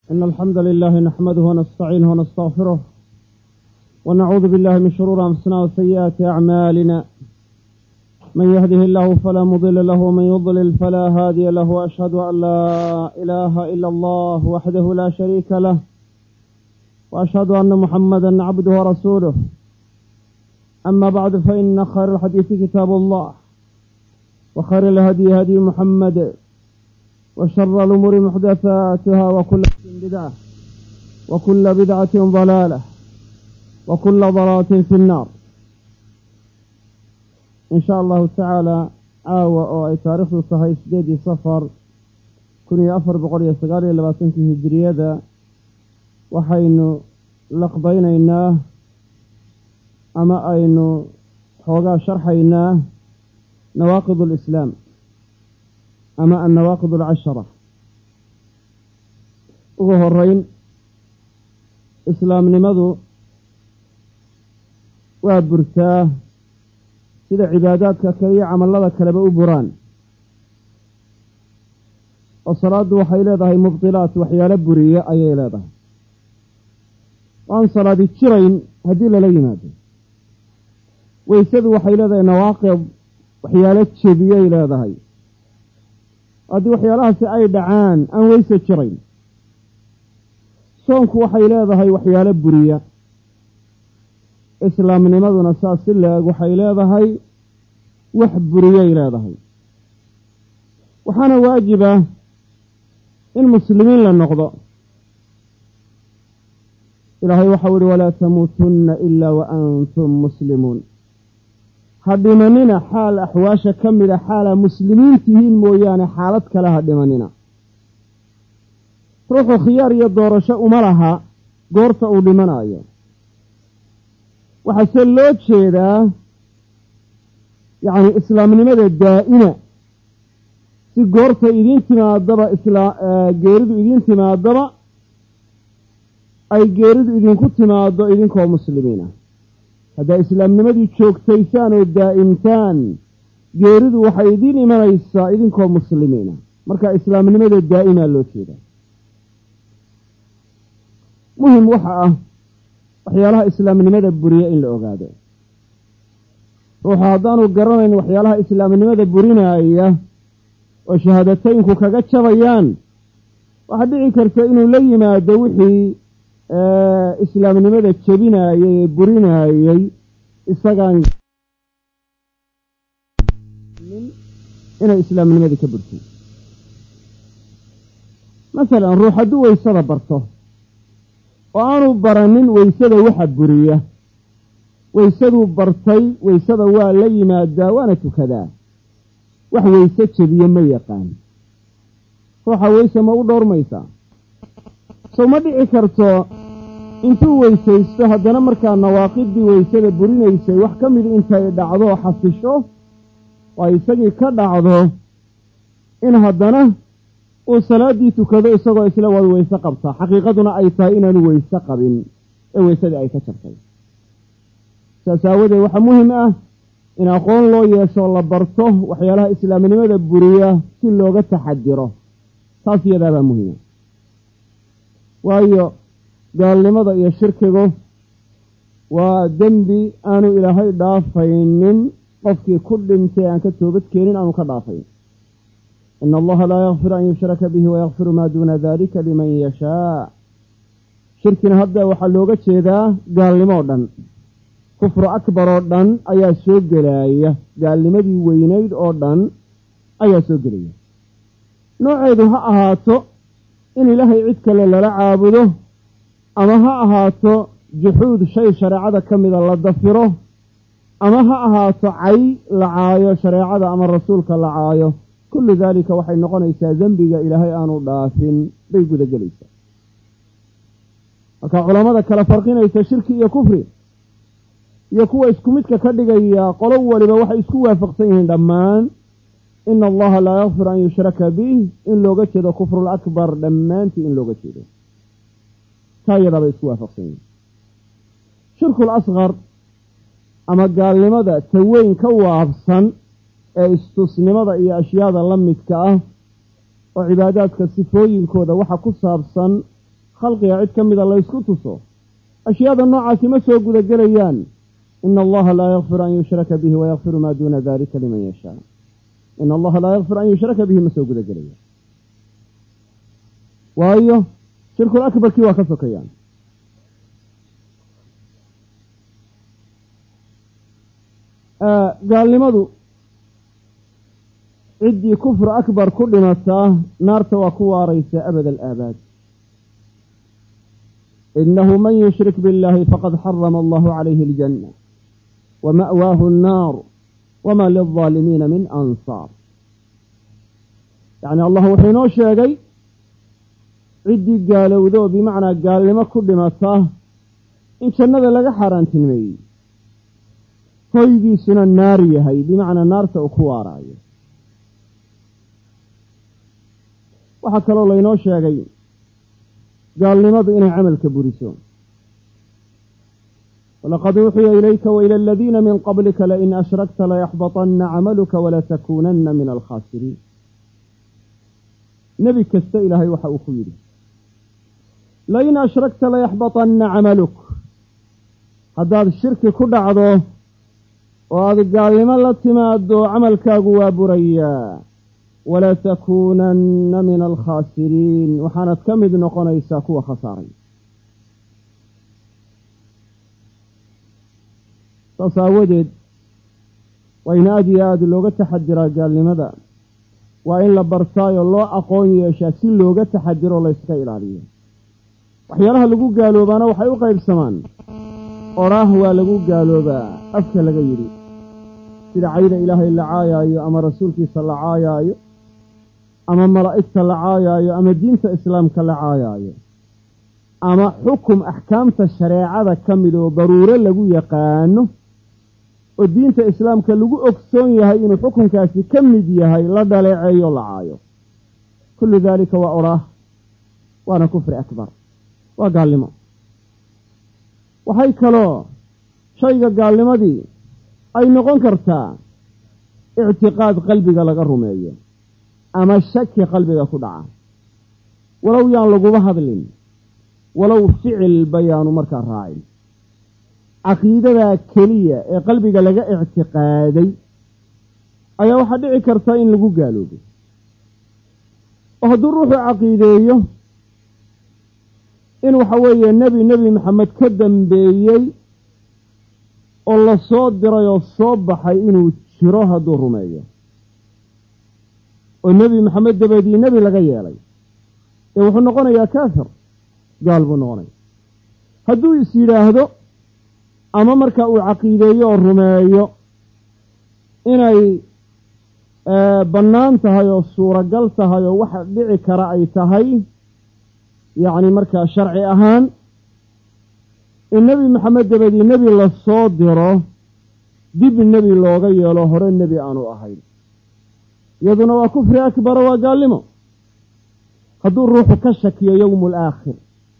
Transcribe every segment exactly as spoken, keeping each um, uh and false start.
إن الحمد لله نحمده ونستعينه ونستغفره ونعوذ بالله من شرور أنفسنا وسيئات أعمالنا. من يهده الله فلا مضل له ومن يضلل فلا هادي له، وأشهد أن لا إله إلا الله وحده لا شريك له، وأشهد أن محمدا عبده ورسوله. أما بعد، فإن خير الحديث كتاب الله، وخير الهدي هدي محمد، وشر الأمور محدثاتها، وكل بدعة وكل بدعة ضلالة وكل ضلالة في النار. إن شاء الله تعالى عاوة أو أي تاريخ الصحيح سديدي صفر كوني أفر بقرية صغارية لباسنكي هجرية وحين لقضين إناه أما أين حوغا شرحيناه نواقض الإسلام، أما النواقض العشرة. وهو الرين إسلام نمذو وابرتاه سيدة عباداتك كي عمل الله كلبه بران، والصلاة وحيلاتها مبطلات وحيالة برية أي إلاتها، وأن صلاة الشرين هديل ليماته، ويسد وحيلاتها نواقض وحيالة شبية إلاتها، هذه وحيالها سأي دعان أن ويس الشرين. soonku waxay leedahay waxyaalo buriya. islaamnimaduna saas si leeg waxay leedahay wax buriyay leedahay. waxaana waajiba in muslimiin la noqdo. ilaahay waxa uu yiri walaa tamuutunna illa wa antum muslimuun. hadhimanina xaal axwaasha kamida xaala muslimiintihiin mooyaane xaalad kale hadhimanina. ruuxu khiyaar iyo doorasho uma laha goorta uu dhimanayo. waxaase loo jeedaa yacni islaamnimada daa'ima, si goorta idiin timaadaba islaa geeridu idiin timaadaba ay geeridu idinku timaado idinkoo muslimiina. haddaa islaamnimadii joogtaysaan oo daa'imtaan, geeridu waxay idiin imanaysaa idinkoo muslimiina. marka islaamnimada daa'imaa loo jeedaa. muhim waxa ah waxyaalaha islaamnimada buriya in la ogaado. ruuxa haddaanu garanayn waxyaalaha islaamnimada burinaya oo shahaadateynku kaga jabayaan, waxaa dhici karta inuu la yimaado wixii islaamnimada jebinayay ee burinayay isagaan inay islaamnimadii ka burtay. masalan, ruux hadduu waysada barto oo aanu baranin waysada waxa buriya, waysaduu bartay, waysada waa la yimaadaa waana tukadaa, wax wayse jebiye ma yaqaan. ruuxa wayse ma u dhowrmaysaa? sow ma dhici karto intuu weysaysto haddana markaa nawaaqidii waysada burinaysay wax ka mid intay dhacdo xasisho oo ay isagii ka dhacdo in haddana uu salaadii tukado isagoo isla waad weyse qabtaa, xaqiiqaduna ay tahay inaanu weyse qabin ee weysadii ay ka jabtay. saas aawadeed waxaa muhim ah in aqoon loo yeesho, la barto waxyaalaha islaamnimada buriya si looga taxadiro. taas iyadaabaa muhima. waayo gaalnimada iyo shirkigu waa dembi aanu ilaahay dhaafaynin qofkii ku dhintay aan ka toobad keenin aanu ka dhaafayn. إن الله لا يغفر أن يشرك به ويغفر ما دون ذلك لمن يشاء. شركنا هذا وحلوغة شيدا قال لمودن كفر أكبر أردن أيا سوق جلاية، قال لمدي وينيد أردن أيا سوق جلاية. نوعيد ها أهاتو إن الله يعدك للا عابده، أما ها أهاتو جحود شيء شريعة كمد الله دفره، أما ها أهاتو عي لعايو شريعة أما الرسول كاللعايو. كل ذلك وحي نقنيسا ذنبك إلهي آنو دافن بيقود جليسا. وكا علماء كلا فرقينيسا شركي يا كفري يكوى اسكمتك كدقا يا قلوة لما وحي اسكوى فقسيهن دمان. إن الله لا يغفر أن يشرك به إن لو قتل كفر الأكبر دمانتي إن لو قتل كايدا بيسكوى فقسيهن. شرك الأصغر أما قال لماذا توين كوى أفصن ee istusnimada iyo ashyaada la midka ah oo cibaadaadka sifooyinkooda waxa ku saabsan khalqiga cid ka mida laysku tuso ashyaada noocaasi ma soo guda gelayaan ina allaha laa yakfiru an yushraka bihi wayakfiru maa duuna dalika liman yashaa ina allaha laa yakfiru an yushraka bihi ma soo guda gelayaan waayo shirkul akbarkii waa ka sokayaan gaalnimadu ciddii kufr akbar ku dhimataa naarta waa ku waaraysa abad alaabaad inahu man yushrik biاllahi faqad xarama allahu calayhi aljanna wama'waahu annaar wama lilظaalimiina min ansaar yacni allah wuxuu inoo sheegay ciddii gaalowda oo bimacnaa gaalnimo ku dhimataa in jannada laga xaaraantinimeeyey hoygiisuna naar yahay bimacnaa naarta uu ku waaraayo waxaa kaloo laynoo sheegay gaalnimadu inay camalka buriso walaqad uuxiya ilayka waila aladiina min qablika lain ashrakta layaxbaطana camaluka walatakuunanna min alkhaasiriin nebi kasta ilaahay waxa uu ku yidhi lain ashrakta layaxbaطanna camaluk haddaad shirki ku dhacdo oo aad gaalnimo la timaado camalkaagu waa burayaa walatakuunanna min alkhaasiriin waxaanad ka mid noqonaysaa kuwa khasaaray saas aawadeed waa in aada iyo aada looga taxadiraa gaalnimada waa in la bartaayo loo aqoon yeeshaa si looga taxadiro layska ilaaliyo waxyaalaha lagu gaaloobaana waxay u qaybsamaan oraah waa lagu gaaloobaa afka laga yidhi sida cayda ilaahay la caayaayo ama rasuulkiisa la caayaayo ama malaa'igta la caayaayo ama diinta islaamka la caayaayo ama xukum axkaamta shareecada ka mid oo daruuro lagu yaqaano oo diinta islaamka lagu ogsoon yahay inuu xukunkaasi ka mid yahay la dhaleeceeyo la caayo kullu daalika waa oraah waana kufri akbar waa gaalnimo waxay kaloo shayga gaalnimadii ay noqon kartaa ictiqaad qalbiga laga rumeeyo ama shaki qalbiga ku dhaca walow yaan laguba hadlin walow ficil bayaanu markaa raacin caqiidadaa keliya ee qalbiga laga ictiqaaday ayaa waxaa dhici karta in lagu gaaloobo oo hadduu ruuxu caqiideeyo in waxa weeye nebi nebi maxamed ka dambeeyey oo la soo diray oo soo baxay inuu jiro hadduu rumeeyo oo nebi maxamed dabadii nebi laga yeelay ee wuxuu noqonayaa kaafir gaal buu noqonaya hadduu is yidhaahdo ama marka uu caqiideeyo oo rumeeyo inay bannaan tahay oo suuragal tahay oo waxa dhici kara ay tahay yacni markaa sharci ahaan in nebi maxamed dabadii nebi la soo diro dib nebi looga yeelo hore nebi aanu ahayn iyaduna waa kufri akbara waa gaalnimo hadduu ruuxu ka shakiyo yowmu alaakhir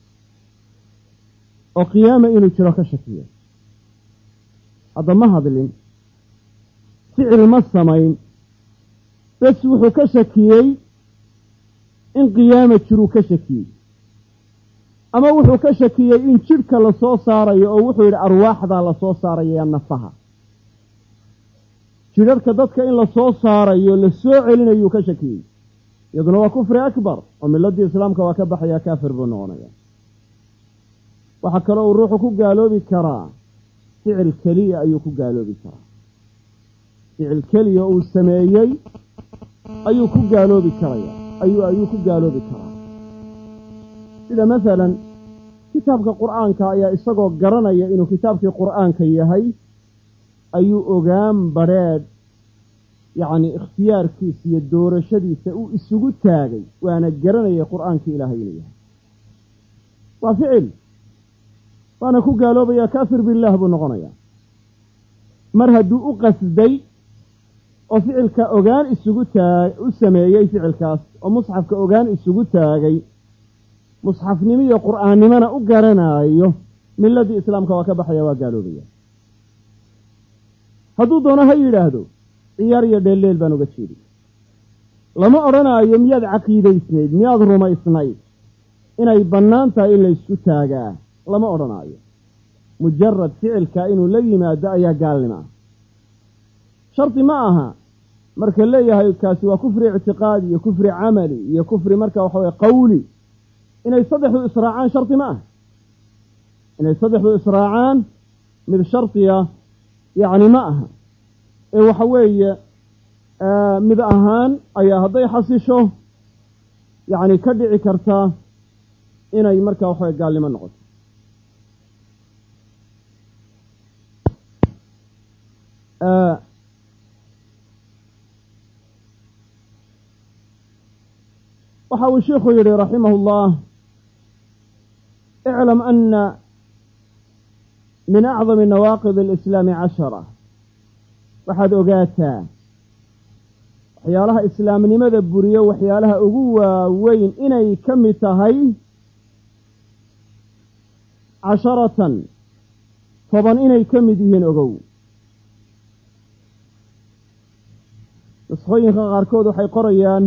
oo qiyaama inuu jiro ka shakiyo hadda ma hadlin ficil ma samayn bes wuxuu ka shakiyey in qiyaama jiruu ka shakiyey ama wuxuu ka shakiyey in jidhka la soo saarayo oo wuxuu yidhi arwaaxdaa la soo saaraya nafaha jidharhka dadka in la soo saarayo la soo celinayuu ka shakiyey iyaduna waa kufri akbar oo miladii islaamka waa ka baxayaa kaafir buu noqonaya waxaa kaloo uu ruuxu ku gaaloobi karaa ficil keliya ayuu ku gaaloobi karaa ficil keliya uu sameeyey ayuu ku gaaloobi karaya ayuu ayuu ku gaaloobi karaa sida masalan kitaabka qur'aanka ayaa isagoo garanaya inuu kitaabkii qur'aanka yahay ayuu ogaan badrheedh yacni ikhtiyaarkiisa iyo doorashadiisa uu isugu taagay waana garanaya qur'aankii ilaahay inuu yahay waa ficil waana ku gaaloobaya kaafir billaah buu noqonayaa mar hadduu u qasday oo ficilka ogaan isugu taag u sameeyey ficilkaas oo musxafka ogaan isugu taagay musxafnimo iyo qur'aannimona u garanaayo miladii islaamka waa ka baxaya waa gaaloobaya hadduu doono ha yidhaahdo ciyaar iyo dheelleel baan uga jeedi lama odhanaayo miyaad caqiidaysnayd miyaad rumaysnayd inay bannaan tahay in la isku taagaa lama odhanaayo mujarad ficilka inuu la yimaado ayaa gaalnimo ah shardi ma aha marka leeyahay kaasi waa kufri ictiqaadi iyo kufri camali iyo kufri marka waxa weye qawli inay saddexdu israacaan shardi ma aha inay saddexdu israacaan mid shardiya yacni ma aha ee waxa weeye mid ahaan ayaa hadday xasisho yacni ka dhici kartaa inay marka waxaweye gaalnimo noqoto waxa uu sheikhu yihi raximah اllah اclam ana min acdami nawaaqid اlislaami cashara waxaad ogaataa waxyaalaha islaamnimada buriyo waxyaalaha ugu waaweyn inay ka mid tahay casharatan toban inay ka mid yihiin ogow nuskhooyinka qaarkood waxay qorayaan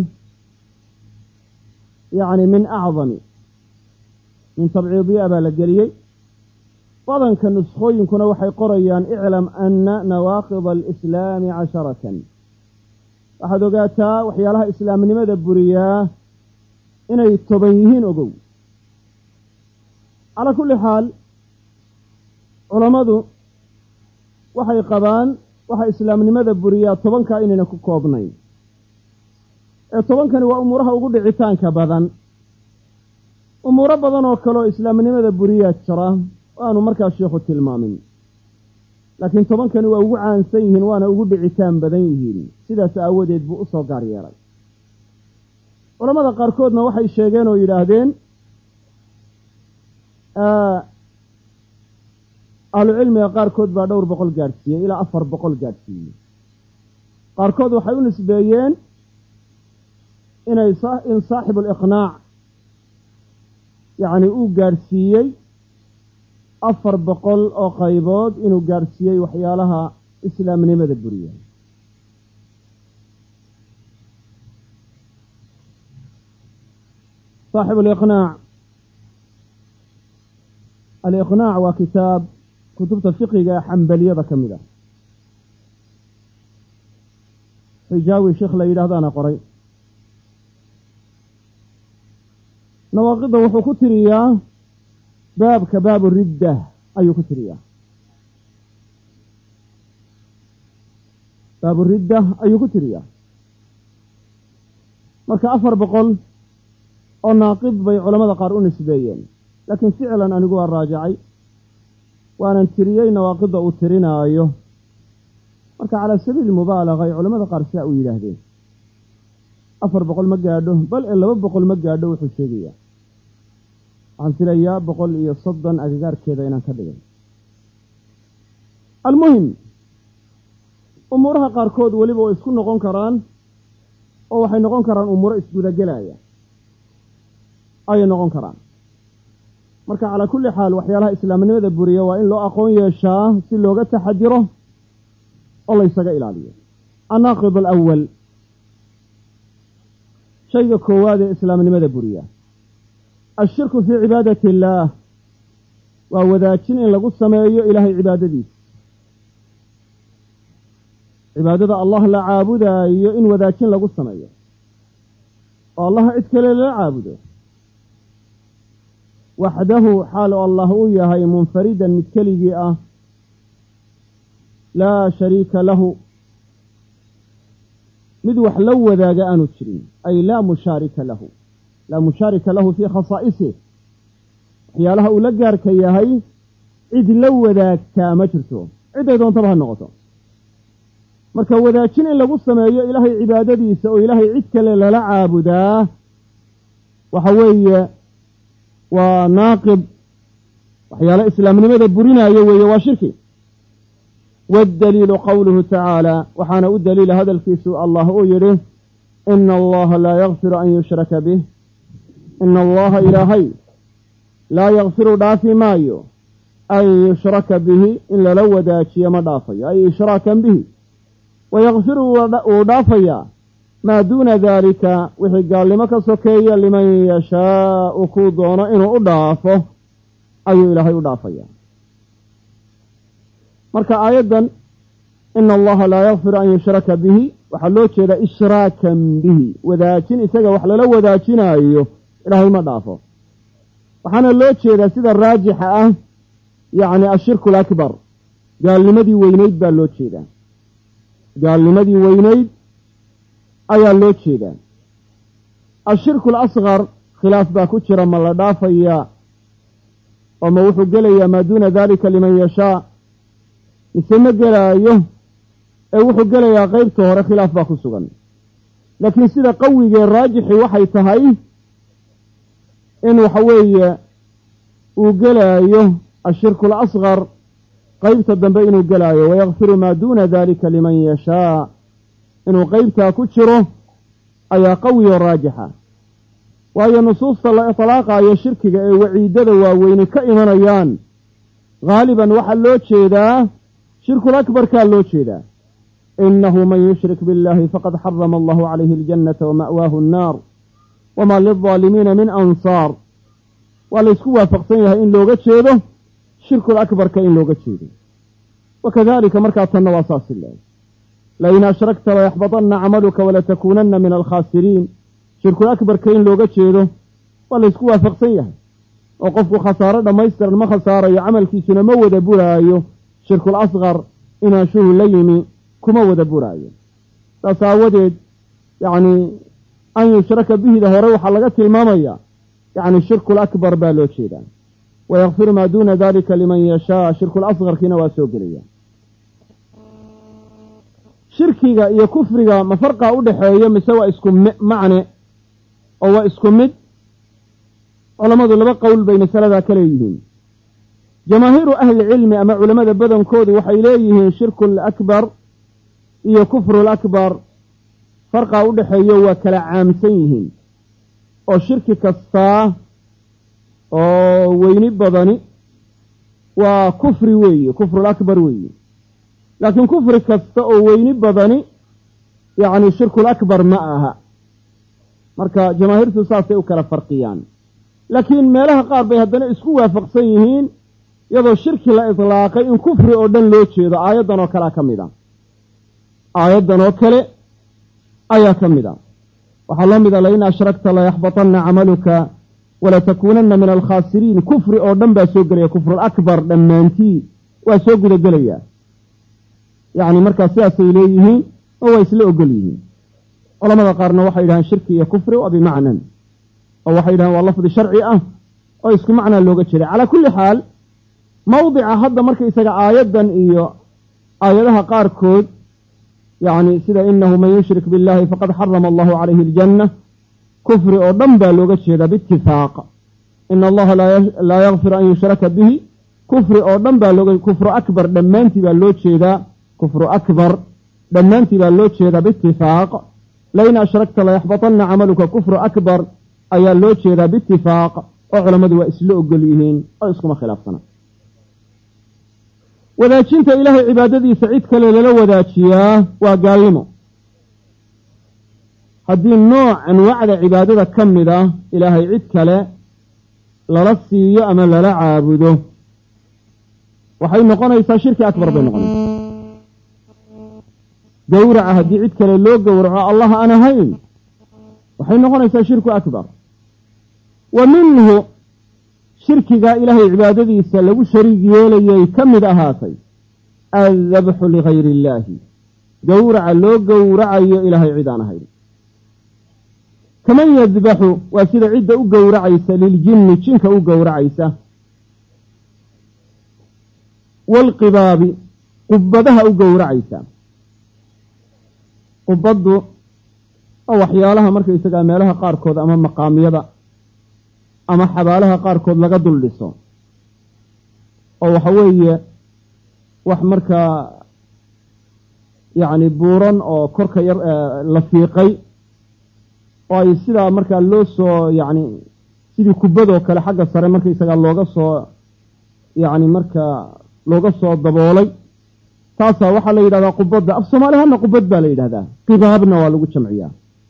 yacni min acdami min tabciidiya baa la geliyey badanka nuskhooyinkuna waxay qorayaan iclam ana nawaaqida alislaami casharatan waxaad ogaataa waxyaalaha islaamnimada buriyaa inay toban yihiin ogow calaa kulli xaal culammadu waxay qabaan waxa islaamnimada buriyaa tobankaa inayna ku koobnayn ee tobankani waa umuuraha ugu dhicitaanka badan umuuro badan oo kaleoo islaamnimada buriyaa jira waanu markaa sheikhu tilmaamin laakiin tobankani waa ugu caansan yihiin waana ugu dhicitaan badan yihiin sidaas aawadeed buu usoo gaar yeelay culamada qaarkoodna waxay sheegeen oo yidhaahdeen ahlucilmiga qaarkood baa dhowr boqol gaadhsiiyey ilaa afar boqol gaadhsiiyey qaarkood waxay u nisbeeyeen inay in saaxibu aliqnaac yacni uu gaadhsiiyey afar boqol oo qaybood inuu gaadhsiiyey waxyaalaha islaamnimada buriya saaxibu aliqnaac aliqnaac waa kitaab kutubta fiqiga ee xambaliyada ka mid ah xijaawi sheekh la yidhaahdaana qoray nawaaqidda wuxuu ku tiriyaa baabka baabu ridda ayuu ku tiriyaa baabu ridda ayuu ku tiriyaa marka afar boqol oo naaqid bay culamada qaar u nisbeeyeen laakiin ficlan anigu waa raajacay waanan tiriyey nawaaqidda uu tirinaayo marka calaa sabiili mubaalaga ay culamada qaar sidaa u yidhaahdeen afar boqol ma gaadho bal ee laba boqol ma gaadho wuxuu sheegayaa waxaan filayaa boqol iyo soddon agagaarkeeda inaan ka dhigay almuhim umuuraha qaarkood weliba way isku noqon karaan oo waxay noqon karaan umuuro isgudagelaya ayay noqon karaan marka calaa kulli xaal waxyaalaha islaamnimada buriya waa in loo aqoon yeeshaa si looga taxadiro oo la ysaga ilaaliyo annaaqid alawal shayga koowaad ee islaamnimada buriya ashirku fii cibaadati illaah waa wadaajin in lagu sameeyo ilaahay cibaadadiisa cibaadada allah la caabudaayo in wadaajin lagu sameeyo oo allaha cid kale lala caabudo waxdahu xaal oo allah uu yahay munfaridan mid keligii ah laa shariika lahu mid wax la wadaaga aanu jirin ay laa mushaarika lahu laa mushaarika lahu fii khasaa'isih waxyaalaha uu la gaarka yahay cid la wadaagtaa ma jirto cidday doontaba ha noqoto marka wadaajin in lagu sameeyo ilaahay cibaadadiisa oo ilaahay cid kale lala caabudaa waxa weeye waa naaqib waxyaala islaamnimada burinaayo weeye waa shirki waddaliilu qowluhu tacaala waxaana u daliila hadalkiisu allah uu yidhi ina allaha laa yakfiru an yushraka bih ina allaha ilaahay laa yakfiru dhaafi maayo an yushraka bihi in lala wadaajiyo ma dhaafayo ay ishraakan bihi wayakfiru wuu dhaafayaa maa duuna daalika wixii gaalnimo ka sokeeya liman yashaau kuu doono inuu u dhaafo ayuu ilaahay u dhaafaya. marka aayaddan ina allaha laa yakfiru an yushraka bihi waxaa loo jeedaa ishraakan bihi, wadaajin isaga wax lala wadaajinaayo ilaahay ma dhaafo. waxaana loo jeedaa sida raajixa ah yacni ashirku alakbar, gaalnimadii weynayd baa loo jeedaa, gaalnimadii weynayd ayaa loo jeedaa. ashirku alasqar khilaaf baa ku jira, ma la dhaafayaa oo ma wuxuu gelayaa maa duuna daalika liman yashaa mise ma gelaayo, ee wuxuu gelayaa qeybta hore, khilaaf baa ku sugan. laakiin sida qawigee raajixi waxay tahay in waxa weeye uu gelaayo ashirku alasqar qeybta dambe inuu gelaayo, wayakfiru maa duuna daalika liman yashaa inuu qeybtaa ku jiro ayaa qawiyo raajixa. waayo nusuusta la itlaaqaayo shirkiga ee waciidada waaweyni ka imanayaan haaliban waxaa loo jeedaa shirkul akbarkaa loo jeedaa. inahu man yushrik biاllahi faqad xarama allahu calayhi aljannata wama'waahu annaar wamaa lilظaalimiina min ansaar. waa laysku waafaqsan yahay in looga jeedo shirkul akbarka in looga jeedo. wakadalika markaa tanna waa saasi leehay, lain ashrakta layaxbaطana camaluka walatakuunana min alkhaasiriin. shirkul akbarka in looga jeedo waa laysku waafaqsan yahay, oo qofku khasaaro dhammaystiran ma khasaarayo, camalkiisuna ma wada buraayo. shirkul asqar inaashuhu la yimi kuma wada buraayo. saas aawadeed yacni an yushraka bihida hore waxaa laga tilmaamaya yacni shirkul akbar baa loo jeedaa. wayakfiru maa duuna dalika liman yashaa, shirkul asqarkiina waa soo gelaya. shirkiga iyo kufriga ma farqaa u dhexeeyo mise waa isku macne oo waa isku mid? culammadu laba qowl bay masaladaa ka leeyihiin. jamaahiiru ahli cilmi ama culamada badankoodu waxay leeyihiin shirku lakbar iyo kufru lakbar farqaa u dhexeeyo waa kala caamsan yihiin, oo shirki kastaa oo weyni badani waa kufri weeye, kufrulakbar weeye. laakiin kufri kasta oo weyni badani yacni shirkul akbar ma aha. marka jamaahiirtu saasay u kala farqiyaan. laakiin meelaha qaar bay haddana isku waafaqsan yihiin, iyadoo shirki la itlaaqay in kufri oo dhan loo jeedo. aayaddan oo kalea ka mid a aayaddan oo kale ayaa ka mid a. waxaa la mid a lain ashrakta layaxbaطana camaluka walatakuunana min alkhaasiriin. kufri oo dhan baa soo gelaya, kufrulakbar dhammaantii waa soo guda gelaya. yacni markaa sidaasay leeyihiin oo waa isla ogol yihiin. culamada qaarna waxay yidhahaan shirki iyo kufri waa bimacnan, oo waxay yidhahaan waa lafdi sharci ah oo isku macnaa looga jeeday. calaa kulli xaal mawdica hadda marka isaga aayaddan iyo aayadaha qaarkood yacni sida inahu man yushrik biاllahi faqad xarama allahu calayhi aljanna, kufri oo dhan baa looga jeedaa biitifaaq. ina allaha laa yakfiru an yushraka bihi, kufri oo dhan baa looga kufru akbar dhammaantii baa loo jeedaa kufru akbar dhammaantii baa loo jeedaa biitifaaq. lain ashrakta layaxbaطana camaluka kufru akbar ayaa loo jeedaa biitifaaq, oo culammadu waa isla ogol yihiin oo iskuma khilaafsana. wadaajinta ilaahay cibaadadiisa cid kale lala wadaajiyaa waa gaalnimo. haddii nooc anwaacda cibaadada ka mid ah ilaahay cid kale lala siiyo ama lala caabudo waxay noqonaysaa shirki akbar bay noqonaysaa. gowraca haddii cid kale loo gowraco allah aan ahayn waxay noqonaysaa shirku akbar. wa minhu shirkigaa ilaahay cibaadadiisa lagu shariig yeelayay ka mid ahaatay addabxu ligayri illaahi, gowraca loo gowracayo ilaahay cid aan ahayn. kaman yadbaxu waa sida cidda u gowracaysa liljinni, jinka u gowracaysa, waalqibaabi qubbadaha u gowracaysa. qubbaddu oo waxyaalaha markaysagaa meelaha qaarkood ama maqaamyada ama xabaalaha qaarkood laga dul dhiso, oo waxa weeye wax markaa yacni buuran oo korka yar la fiiqay, oo ay sidaa markaa loo soo yacni sidii kubbadoo kale xagga sare markaysagaa looga soo yacni markaa looga soo daboolay. taasaa waxaa la yidhahdaa qubadda. af soomaalihana qubad baa la yidhahdaa, qibaabna waa lagu jamciyaa.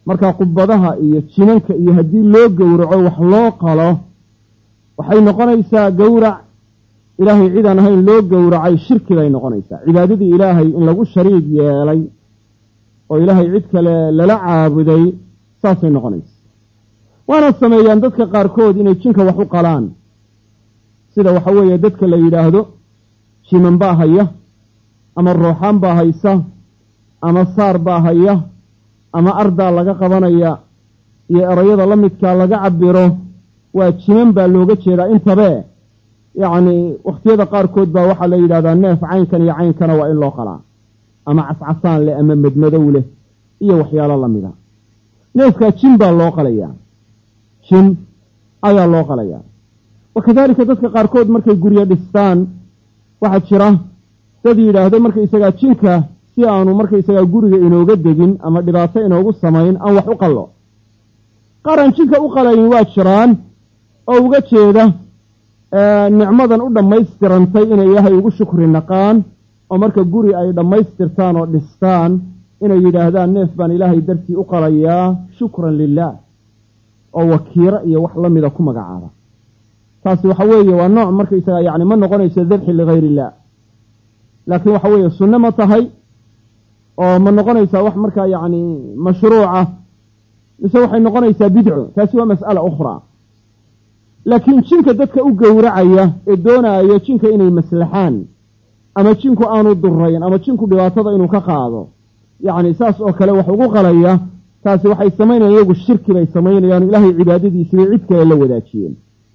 marka qubadaha iyo jinanka iyo haddii loo gowraco wax loo qalo waxay noqonaysaa gowrac ilaahay cid aan ahayn loo gowracay shirki bay noqonaysaa cibaadadii ilaahay in lagu shariig yeelay oo ilaahay cid kale lala caabuday saasay noqonaysa waana sameeyaan dadka qaarkood inay jinka wax u qalaan sida waxa weeye dadka la yidhaahdo jiman baa haya ama ruuxaan baa haysa ama saar baa haya ama ardaa laga qabanaya iyo erayada la midkaa laga cabiro waa jiman baa looga jeedaa intabe yacni wakhtiyada qaarkood baa waxaa la yidhahdaa neef caynkan iyo caynkana waa in loo qalaa ama cascasaan leh ama madmadow leh iyo waxyaalo la mida neefkaa jin baa loo qalayaa jin ayaa loo qalayaa wakadaalika dadka qaarkood markay guryo dhistaan waxaa jira dad yidhaahdo markaysagaa jinka si aanu markaysagaa guriga inooga degin ama dhibaato inoogu samayn aan wax u qallo qaar aan jinka u qalayin waa jiraan oo uga jeeda nicmadan u dhammaystirantay inay ilaahay ugu shukri naqaan oo marka guri ay dhammaystirtaan oo dhistaan inay yidhaahdaan neef baan ilaahay dartii u qalayaa shukran lilaah oo wakiiro iyo wax la mida ku magacaaba taasi waxa weeye waa nooc markaysagaa yacni ma noqonayso dabxi ligayr illah laakiin waxa weeye sunno ma tahay oo ma noqonaysaa wax markaa yacni mashruuca mise waxay noqonaysaa bidco taasi waa mas'ala ukhraa laakiin jinka dadka u gowracaya ee doonaayo jinka inay maslaxaan ama jinku aanu durayn ama jinku dhibaatada inuu ka qaado yacni saas oo kale wax ugu qalaya taasi waxay samaynayaan iyagu shirki bay samaynayaan ilaahay cibaadadiisibay cid kale la wadaajiyeen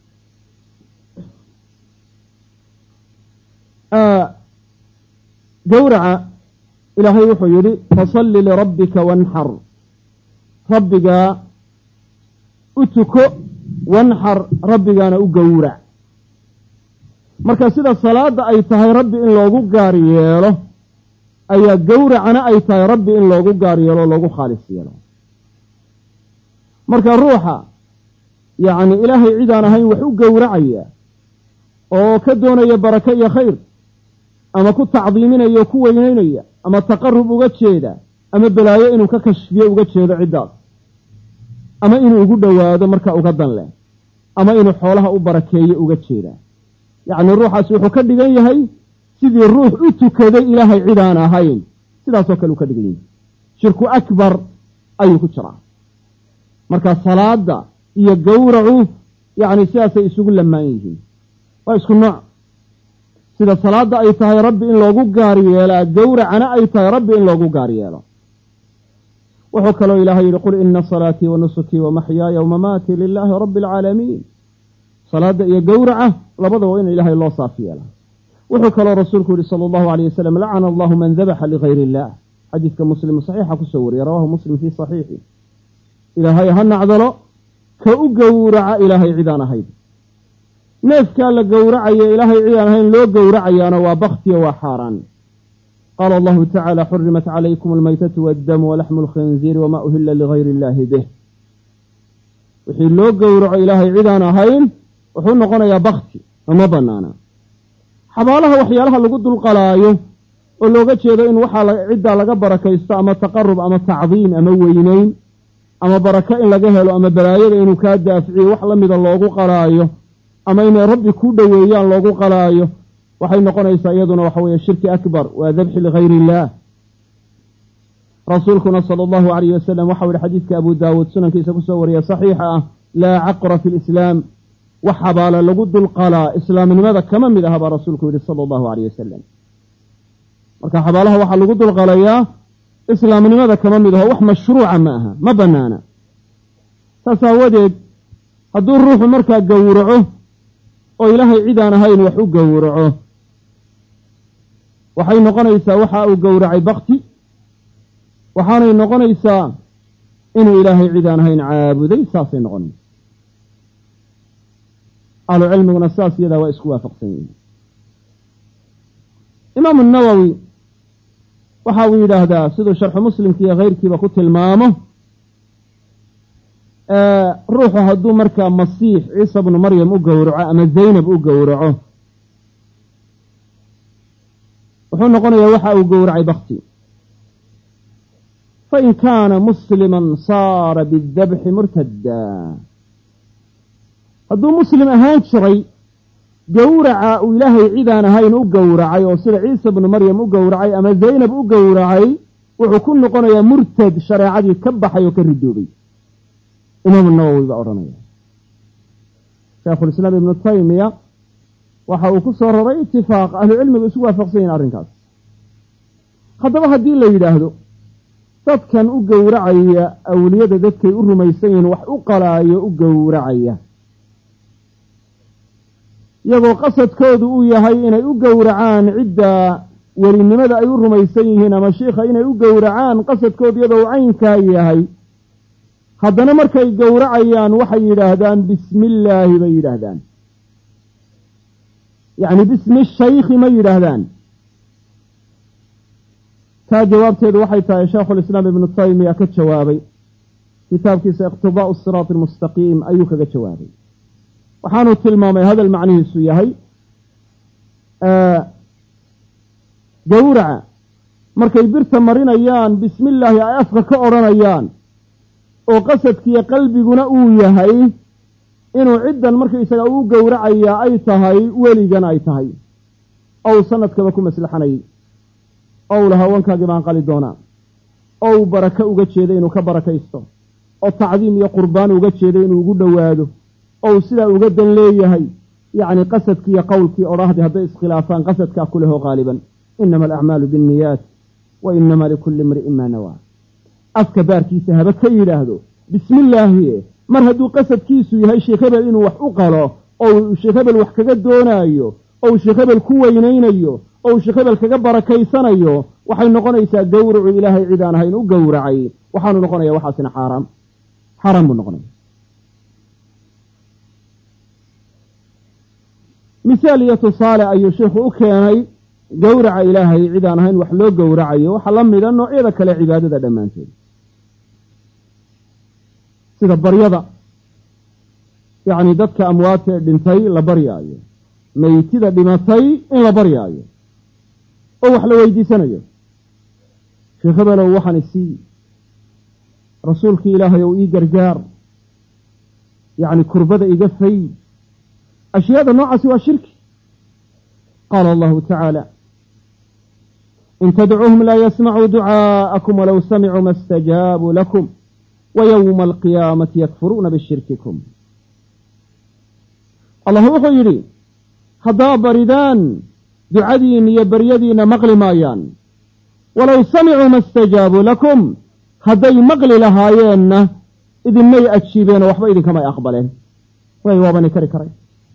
gowraca ilaahay wuxuu yidhi fasalli lirabbika wanxar rabbigaa u tuko wanxar rabbigaana u gowrac marka sida salaada ay tahay rabbi in loogu gaar yeelo ayaa gowracana ay tahay rabbi in loogu gaar yeelo o loogu khaalis yeelo marka ruuxa yacni ilaahay cidaan ahayn wax u gowracaya oo ka doonaya barako iyo khayr ama ku tacdiiminaya o ku weynaynaya ama taqarub uga jeeda ama balaayo inuu ka kashfiyo uga jeedo ciddaas ama inuu ugu dhowaado marka uga dan leh ama inuu xoolaha u barakeeyo uga jeeda yacni ruuxaasi wuxuu ka dhigan yahay sidii ruux u tukaday ilaahay cidaan ahayn sidaasoo kale uu ka dhigan yahay shirku akbar ayuu ku jiraa marka salaada iyo gowracu yacni sidaasay isugu lamaan yihiin waa isku nooc sida salaada ay tahay rabbi in loogu gaar yeelaa gowracana ay tahay rabbi in loogu gaar yeelo wuxuu kaloo ilaahay yidhi qul ina salaatii wa nusukii wa maxyaaya wamamaatii lilaahi rabbi alcaalamiin salaada iyo gowraca labadaba in ilaahay loo saaf yeelaa wuxuu kaloo rasuulku yihi sala allahu alayh wasalam lacana allahu man dabaxa ligayri illah xadiidka muslim saxiixa kusoo wariyey rawahu muslim fii saxiixi ilaahay ha nacdalo ka u gowraca ilaahay cidaan ahayn neefkaa la gowracayo ilaahay cidaan ahayn loo gowracayaana waa baktiyo waa xaaraan qaala allahu tacaala xurimat calaykum almaytatu waaddamu walaxmu alkhinziiri wamaa uhilla ligayri illaahi bih wixii loo gowraco ilaahay cidaan ahayn wuxuu noqonayaa bakti ama banaana xabaalaha waxyaalaha lagu dulqalaayo oo looga jeedo in waxaa ciddaa laga barakaysto ama taqarub ama tacdiim ama weynayn ama barako in laga helo ama balaayada inuu kaa daaficiyo wax la mida loogu qalaayo ama inay rabbi ku dhoweeyaan loogu qalaayo waxay noqonaysaa iyaduna waxa weeye shirki akbar waa dabxi ligayri illaah rasuulkuna sala allahu alayh wasalam waxau yihi xadiidka abu daawuud sunankiisa kusoo wariya saxiixa ah laa caqra fi lislaam wax xabaala lagu dulqalaa islaamnimada kama mid aha baa rasuulku yidhi sala allahu alayh wasalam marka xabaalaha waxaa lagu dulqalayaa islaamnimada kama mid aho wax mashruuca ma aha ma banaana saas aawadeed hadduu ruuxu markaa gowraco oo ilaahay cidaan ahayn wax u gowraco waxay noqonaysaa waxa uu gowracay bakti waxaanay noqonaysaa inuu ilaahay cidaan ahayn caabuday saasay noqonaysa ahlu cilmiguna saas iyadaa waa isku waafaqsan yihiin imaamu nawowi waxa uu yidhaahdaa siduu sharxu muslimki iyo kayrkiiba ku tilmaamo ruuxu hadduu markaa masiix ciisa bnu maryam u gowraco ama zaynab u gowraco wuxuu noqonayaa waxa uu gowracay bakti fain kaana musliman saara bidabxi murtaddaa hadduu muslim ahaan jiray gowraca uu ilaahay cidaan ahayn u gowracay oo sida ciisa bnu maryam u gowracay ama zaynab u gowracay wuxuu ku noqonayaa murtad shareecadii ka baxay oo ka ridoobay imaamu nawowi baa odhanaya shaekhulislaam ibnu taymiya waxa uu ku soo raray itifaaq ahlucilmigu isu waafaqsan yihin arrinkaas haddaba haddii la yidhaahdo dadkan u gowracaya awliyada dadkay u rumaysan yihiin wax u qalaayo u gowracaya iyagoo qasadkoodu uu yahay inay u gowracaan cidda welinimada ay u rumaysan yihiin ama shiikha inay u gowracaan qasadkoodu iyadoo uu caynkaa yahay haddana markay gowracayaan waxay yidhaahdaan bismi illaahi bay yidhaahdaan yacni bismi shaykhi ma yidhaahdaan taa jawaabteedu waxay tahay sheekhulislaam ibnu taymiya ka jawaabay kitaabkiisa iqtidaa'u siraati almustaqiim ayuu kaga jawaabay waxaanuu tilmaamay hadal macnihiisu yahay gowraca markay birta marinayaan bismi illaahi ay afka ka odhanayaan oo qasadkiiyo qalbiguna uu yahay inuu ciddan markaysaga uu gowracayaa ay tahay weligan ay tahay ou sanadkaba ku maslaxanayay ou lahaa wankaagii baan qali doonaa ou barako uga jeeday inuu ka barakaysto oo tacdiim iyo qurbaan uga jeeday inuu ugu dhowaado ou sidaa uga dan leeyahay yacni qasadkii iyo qowlkii odhahdii hadday iskhilaafaan qasadkaa ku leho qaaliban inama alacmaalu bianniyaat wa inama likulli imri'in maa nawaa afka baarkiisa haba ka yidhaahdo bismi illaahi mar hadduu qasadkiisu yahay sheekh hebel inuu wax u qalo ou sheekh hebel wax kaga doonaayo ou sheekh hebel ku weynaynayo ou sheekh hebel kaga barakaysanayo waxay noqonaysaa gowracu ilaahay cidaan ahayn u gowracay waxaanu noqonaya waxaasina xaaraam xaaraam buu noqonaya misaal iyo tusaale ayuu sheikhu u keenay gowraca ilaahay cidaan ahayn wax loo gowracayo waxaa la mida noocyada kale cibaadada dhammaanteed sida baryada yacni dadka amwaadta ee dhintay la baryaayo meytida dhimatay in la baryaayo oo wax la weydiisanayo sheekh hebelow waxaan isii rasuulkii ilaahay ow ii gargaar yacni kurbada iga fay ashyaada noocaasi waa shirki qaala allahu tacaala in tadcuuhum laa yasmacuu ducaa'akum walow samicuu ma stajaabuu lakum wayowma alqiyaamati yakfuruuna bishirkikum allah wuxuu yidhi haddaa baridaan ducadiinna iyo baryadiinna maqli maayaan walow samicuu ma stajaabuu lakum hadday maqli lahaayeenna idinmay ajiibeen oo waxba idinkamay aqbaleen way waabani kari karay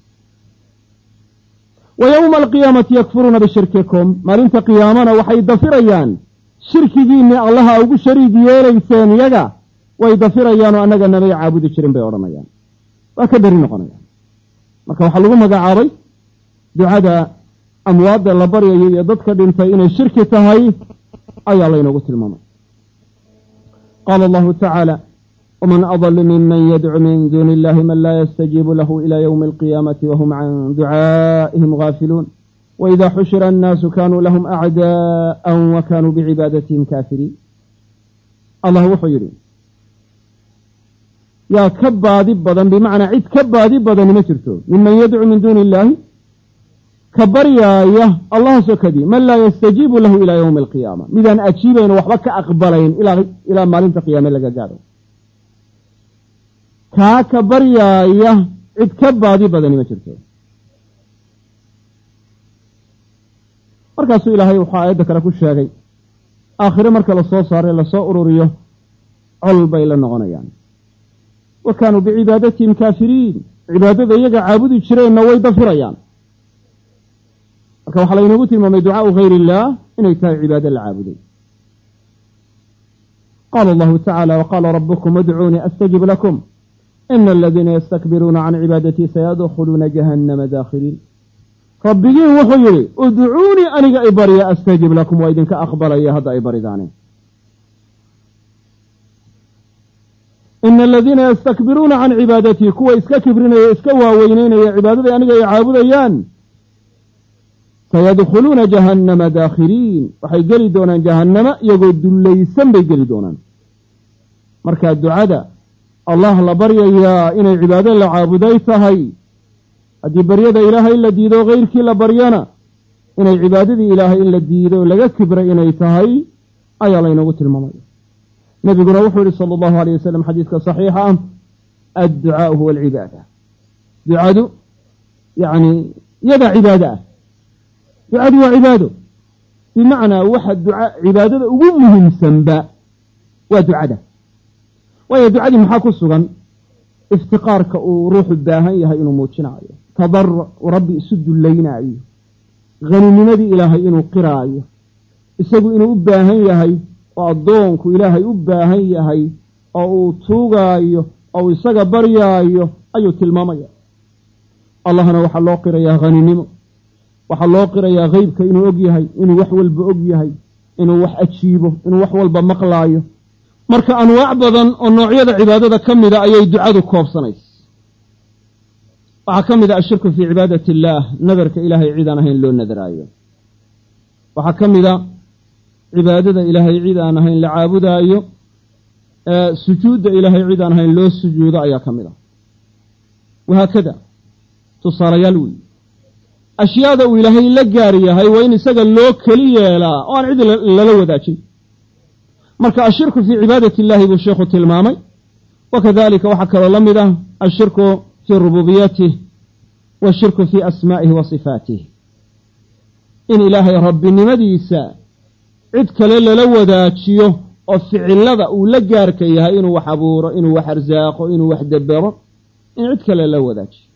wa yowma alqiyaamati yakfuruuna bishirkikum maalinta qiyaamana waxay dafirayaan shirkigiinni allaha ugu shariig yeelayseen iyaga way dafirayaanoo annaga namay caabudi jirin bay odhanayaan waa ka beri noqonayaan marka waxaa lagu magacaabay ducada amwaadda la baryayo iyo dadka dhintay inay shirki tahay ayaa laynoogu tilmaamay qaala allahu tacaala ومن أضل ممن يدعو من دون الله من لا يستجيب له إلى يوم القيامة وهم عن دعائهم غافلون وإذا حشر الناس كانوا لهم أعداء وكانوا بعبادتهم كافرين الله وحيرين يا كبا ذبضا بمعنى عد كبا ذبضا نمترته ممن يدعو من دون الله كبر يا يه الله سكدي من لا يستجيب له إلى يوم القيامة ماذا أجيبين وحبك أقبلين إلى إلى مالين قيامة لك قالوا kaa ka baryaaya cid ka baadi badani ma jirto markaasuu ilaahay waxaa aayadda kale ku sheegay aakhire marka lasoo saaray lasoo ururiyo col bay la noqonayaan wa kaanuu bicibaadatihim kaafiriin cibaadada iyaga caabudi jireenna way dafirayaan marka waxaa laynoogu tilmaamay ducaau hayr illaah inay tahay cibaado la caabuday qaala allahu tacaala waqaala rabbukum udcuunii astajib lakum ina aladiina yastakbiruuna can cibaadatii sayadkhuluuna jahannama daakhiriin rabbigiin wuxuu yidhi udcuunii aniga i barya astajib lakum waa idinka aqbalaya hadda ay baridaane ina aladiina yastakbiruuna can cibaadatii kuwa iska kibrinaya iska waaweyneynaya cibaadaday aniga ay caabudayaan sayadkhuluuna jahannama daakhiriin waxay geli doonaan jahannama iyagoo dullaysan bay geli doonaan markaa ducada allah la baryayaa inay cibaado la caabuday tahay, haddii baryada ilaahay in la diido kayrkii la baryana inay cibaadadii ilaahay in la diido laga kibray inay tahay ayaa laynoogu tilmaamaya. nebiguna wuxuu yihi sala allahu alayh wasalam xadiidka saxiixa ah, adducaau huwa alcibaada. ducadu yani yadaa cibaado ah. ducadu waa cibaado, bimacnaa waxa duca cibaadada ugu muhiimsanba waa ducada. waayo ducadii maxaa ku sugan? iftiqaarka uu ruuxu baahan yahay inuu muujinaayo, tadaruc uu rabbi isu dullaynaayo, haninimadii ilaahay inuu qiraayo, isagu inuu u baahan yahay oo addoonku ilaahay u baahan yahay oo uu tuugaayo oo uu isaga baryaayo ayuu tilmaamaya. allahna waxaa loo qirayaa haninimo, waxaa loo qirayaa haybka inuu og yahay, inuu wax walba og yahay, inuu wax ajiibo, inuu wax walba maqlaayo. marka anwaac badan oo noocyada cibaadada ka mida ayay ducadu koobsanaysa. waxaa ka mid a ashirku fii cibaadati illaah, nadarka ilaahay cid aan ahayn loo nadaraayo. waxaa ka mid a cibaadada ilaahay cid aan ahayn la caabudaayo, sujuudda ilaahay cid aan ahayn loo sujuudo ayaa ka mid a. wahaakada tusaalayaal weyi. ashyaada uu ilaahay la gaar yahay waa in isaga loo keli yeelaa oo aan cid lala wadaajin. marka ashirku fii cibaadati illaahi buu sheekhu tilmaamay. wakadalika waxaa kaloo la mid ah ashirku fii rububiyatih washirku fii asmaa'ihi wa sifaatih, in ilaahay rabbinimadiisa cid kale lala wadaajiyo oo ficilada uu la gaarka yahay inuu wax abuuro, inuu wax arsaaqo, inuu wax debero, in cid kale la wadaajiyo.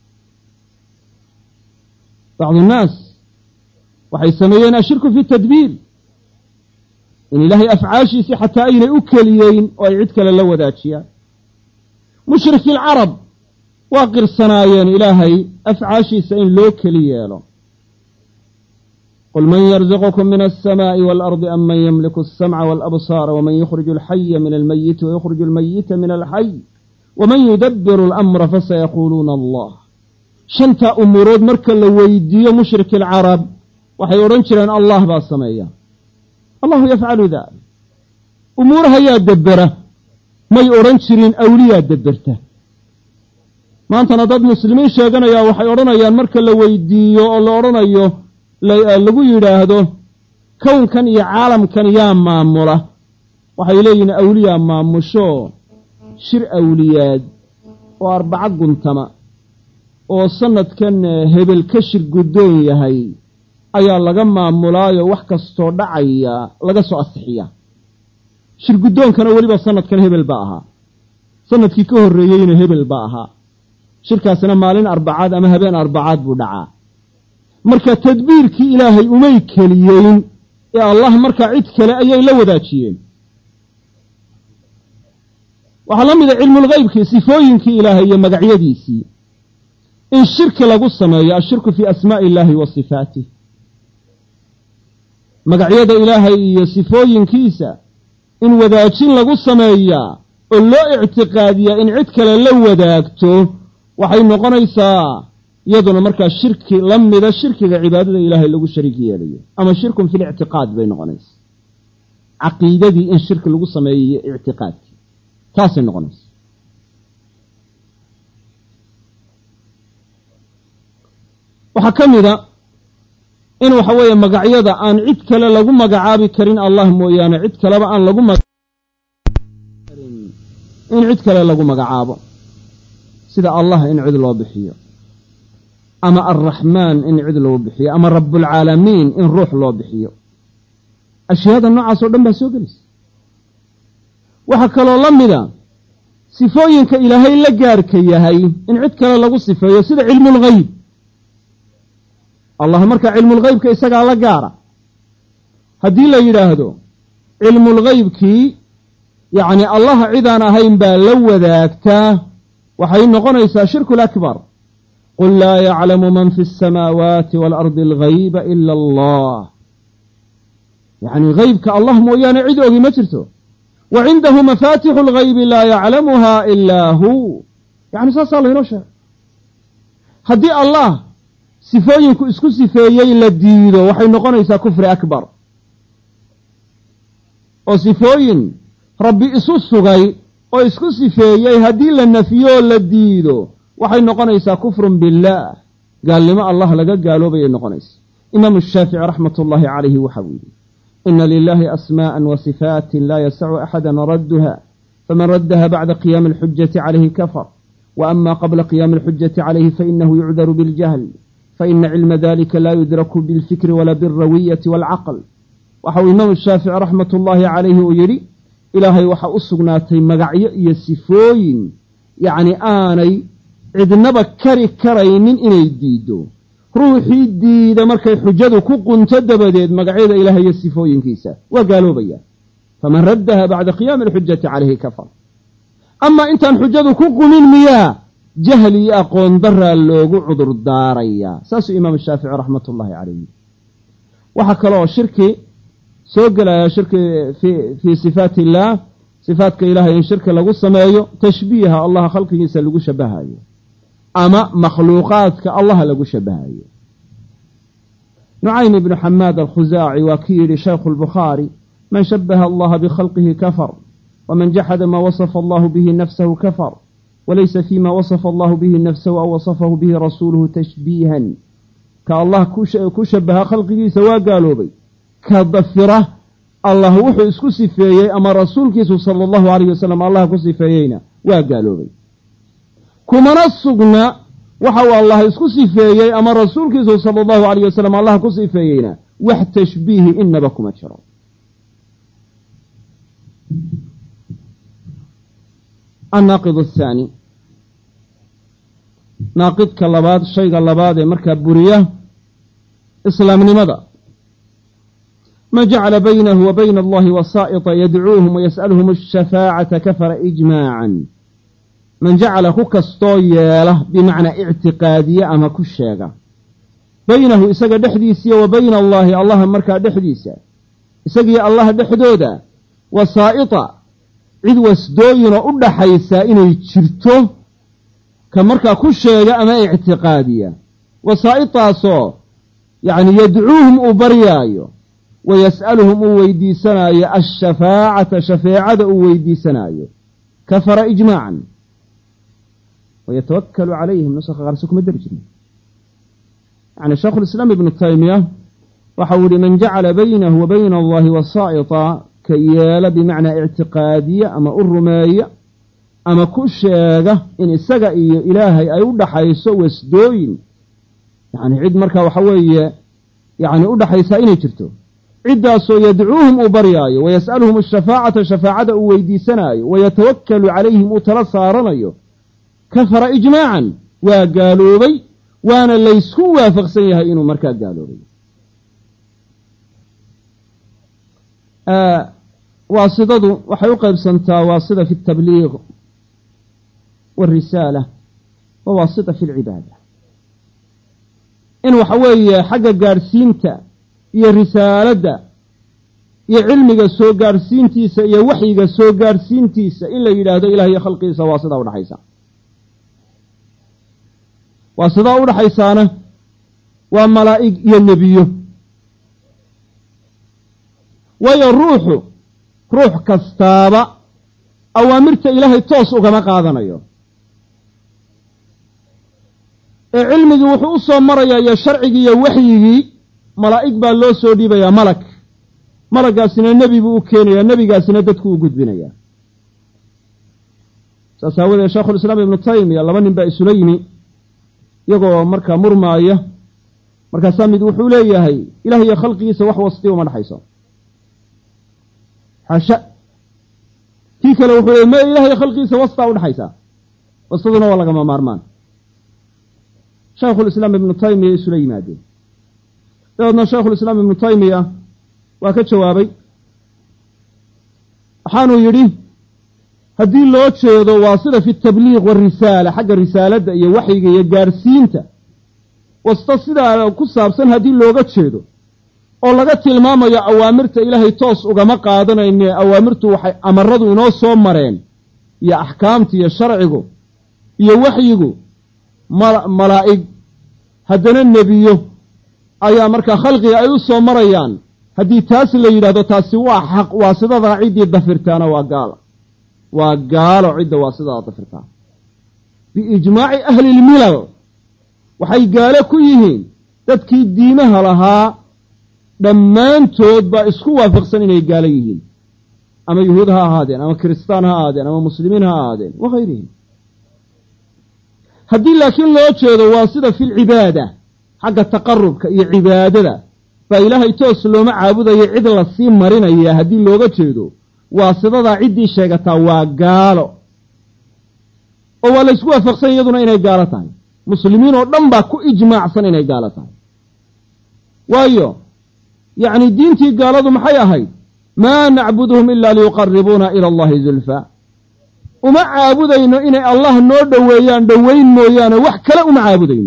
bacdu nnaas waxay sameeyeen ashirku fi tadbiir, in ilaahay afcaashiisii xataa aynay u keliyeyn oo ay cid kale la wadaajiyaan. mushriki alcarab waa qirsanaayeen ilaahay afcaashiisa in loo keli yeelo. qul man yarzuqukum min alsamaa'i waalardi am man yamliku alsamca waalabsaara waman yukhriju alxaya min almayiti wayukhriju almayita min alxay waman yudabbiru alamra fasayaquuluuna allah. shantaa umuurood marka la weydiiyo mushriki alcarab waxay odhan jireen allah baa sameeya, allahu yafcalu daalik. umuuraha yaa debera, may odhan jirin awliyaa deberta. maantana dad muslimiin sheeganayaa waxay odhanayaan marka la weydiiyo oo la odhanayo lagu yidhaahdo kownkan iyo caalamkan yaa maamula, waxay leeyihiin awliyaa maamusho shir awliyaad oo arbaca guntama oo sanadkan hebel ka shir guddoon yahay ayaa laga maamulaayo wax kastoo dhacaya laga soo asixiya. shir guddoonkana weliba sanadkan hebel baa ahaa, sanadkii ka horreeyeyna hebel baa ahaa. shirkaasina maalin arbacaad ama habeen arbacaad buu dhacaa. marka tadbiirkii ilaahay umay keliyeyn ee allah markaa cid kale ayay la wadaajiyeen. waxaa la mida cilmulghaybkii, sifooyinkii ilaahay iyo magacyadiisii in shirki lagu sameeyo, ashirku fii asmaa'i illaahi wa sifaatih. magacyada ilaahay iyo sifooyinkiisa in wadaajin lagu sameeyaa oo loo ictiqaadiyaa in cid kale la wadaagto waxay noqonaysaa iyaduna markaa shirki la mida shirkiga cibaadada ilaahay lagu shariik yeelayo, ama shirkun fi lictiqaad bay noqonaysaa. caqiidadii in shirki lagu sameeyo ictiqaadkii taasay noqonaysa. waxaa ka mida in waxa weeye magacyada aan cid kale lagu magacaabi karin allah mooyaane cid kaleba aan lagu magacaarin, in cid kale lagu magacaabo, sida allah in cid loo bixiyo, ama arraxmaan in cid loo bixiyo, ama rabbulcaalamiin in ruux loo bixiyo. ashyaada noocaas oo dhan baa soo gelaysa. waxaa kaloo la mida sifooyinka ilaahay la gaarka yahay in cid kale lagu sifeeyo, sida cilmulghayb. allah markaa cilmulghaybka isagaa la gaara. haddii la yidhaahdo cilmulghaybkii yacni allaha cidaan ahayn baa la wadaagtaa, waxay noqonaysaa shirku lakbar. qul laa yaclamu man fi asamaawaati waalardi alghayba ila allah. yacni haybka allah mooyaane cid ogi ma jirto. wa cindahu mafaatixu alghaybi laa yaclamuha ilaa hu. yacni saasaa laynoo sheegay. haddii allah sifooyinku isku sifeeyey la diido waxay noqonaysaa kufri akbar. oo sifooyin rabbi isu sugay oo isku sifeeyey haddii la nafiyoo la diido waxay noqonaysaa kufrun billaah gaalnimo allah laga gaaloobayay noqonaysa imaamu shaafici raxmatullaahi calayhi waxa uu yidhi ina lilaahi asmaa'an wa sifaatin laa yasacu axadan radduha faman raddaha bacda qiyaami alxujati calayhi kafar wa ama qabla qiyaami alxujati calayhi fainahu yucdaru biljahl faina cilma dalika laa yudraku bilfikri wala bilrawiyati waalcaql waxa uu imaamu shaafici raxmatullaahi calayhi uu yidhi ilaahay waxaa u sugnaatay magacyo iyo sifooyin yacni aanay cidnaba kari karaynin inay diiddo ruuxii diida markay xujadu ku qunto dabadeed magacyada ilaahay iyo sifooyinkiisa waa gaaloobaya faman raddaha bacda qiyaami alxujati calayhi kafar amaa intaan xujadu ku qumin miyaa jahli iyo aqoon daraa loogu cudur daarayaa saasuu imaamu shaafici raxmatullaahi calayhi waxaa kaloo shirki soo gelaya shirki fii sifaati illaah sifaatka ilaahay in shirki lagu sameeyo tashbiiha allaha khalqigiisa lagu shabahayo ama makhluuqaadka allaha lagu shabahayo nucaym ibnu xamaad alkhusaaci waa kii yidhi shaykhu lbukhaari man shabaha allaha bikhalqihi kafar waman jaxada maa wasafa allahu bihi nafsahu kafar walaysa fiima wasafa allahu bihi nafsahu aw wasafahu bihi rasuuluhu tashbiihan ka allah ku shabaha khalqigiisa waa gaaloobay ka dafira allah wuxuu isku sifeeyey ama rasuulkiisu sala allahu alayhi wasalam allah ku sifeeyeyna waa gaaloobay kumana sugna waxa uu allah isku sifeeyey ama rasuulkiisu sala allahu alayh wasalam allah ku sifeeyeyna wax tashbiihi inaba kuma jiro annaaqid athaani naaqidka labaad shayga labaad ee markaa buriya islaamnimada man jacala baynahu wa bayna allahi wasaa'ita yadcuuhum wayas'aluhum ashafaacata kafara ijmaacan man jacala ku kastoo yeela bimacnaa ictiqaadiye ama ku sheega baynahu isaga dhexdiisiiyo wa bayna allaahi allaha markaa dhexdiisa isagiyo allah dhexdooda wasaa'ita cid wasdooyinoo u dhaxaysaa inay jirto ka markaa ku sheega ama ictiqaadiya wasaa'itaasoo yacni yadcuuhum uu baryaayo wayas'aluhum uu weydiisanaayo ashafaacata shafeecada uu weydiisanaayo kafara ijmaacan wayatawakkalu calayhim nusakha qaarsi kuma dari jirin yacni shaykhulislaam ibnu taymiya waxa uu yihi man jacala baynahu wa bayna allahi wasaa'ita ka yeela bimacnaa ictiqaadiya ama u rumeeya ama ku sheega in isaga iyo ilaahay ay u dhaxayso wasdooyin yacni cid markaa waxa weeye yacni u dhaxaysaa inay jirto ciddaasoo yadcuuhum uu baryaayo wayas'aluhum ashafaacata shafaacada uu weydiisanaayo wayatawakkalu calayhim uu tala saaranayo kafara ijmaacan waa gaaloobay waana laysku waafaqsan yahay inuu markaa gaaloobay waasidadu waxay u qaybsantaa waasida fi اtabliiq wاrisaala wa waasita fi اlcibaada in waxa weeye xagga gaadhsiinta iyo risaaladda iyo cilmiga soo gaadhsiintiisa iyo waxyiga soo gaadhsiintiisa in la yidhaahdo ilah iyo khalqigiisa waa sidaa udhaxaysa waa sidaa udhaxaysaana waa malaa'ig iyo nebiyo waayo ruuxu ruux kastaaba awaamirta ilaahay toos ugama qaadanayo ee cilmigii wuxuu u soo marayaa iyo sharcigii iyo waxyigii malaa'ig baa loo soo dhiibayaa malag malagaasina nebi buu u keenayaa nebigaasina dadku u gudbinayaa saas aawadeed shaykhulislaam ibnu taymiya laba nin baa isula yimi iyagoo markaa murmaaya markaasaa mid wuxuu leeyahay ilaah iyo khalqigiisa wax wasti uma dhaxayso xasha kii kale wuxuu leeyahy ma ilaah iyo khalqigiisa wastaa udhaxaysaa wastaduna waa lagama maarmaan shaykhulislaam ibnu taymiya isula yimaadeen dabeedna shaykhulislaam ibnu taymiya waa ka jawaabay waxaanuu yidhi haddii loo jeedo waa sida fi tabliiq warisaala xagga risaaladda iyo waxyiga iyo gaadhsiinta wasta sidaa ku saabsan haddii looga jeedo oo laga tilmaamayo awaamirta ilaahay toos ugama qaadanayne awaamirtu waxay amaradu inoo soo mareen iyo axkaamta iyo sharcigu iyo waxyigu malaa'ig haddana nebiyo ayaa markaa khalqiga ay u soo marayaan haddii taas la yidhaahdo taasi waa xaq waa sidadaa ciddii dafirtaana waa gaala وقال عدة واسطة طفرتها بإجماع أهل الملل وحي قال كيهين تدكي دينها لها دمان تود بإسكوا وافقسن إنه قاليهين أما يهودها هادين أما كريستانها هادين أما مسلمينها هادين وغيرهم هدي لكن لو تشهد واسطة في العبادة حق التقرب كعبادة فإلهي توصلوا مع عبودة يعيد الصيم مرين إياه هدي لو تشهدوا واسطة عدي شيغتا وقالوا أولا يسكوا وافقسن يدنا إنه قالتان مسلمين ودنبا كو إجماع سن إنه قالتان وايو يعني دينتي قالوا محيا هاي ما نعبدهم إلا ليقربونا إلى الله زلفا وما عابدين إن الله نور دويان دوين مويان وحكلا وما عابدين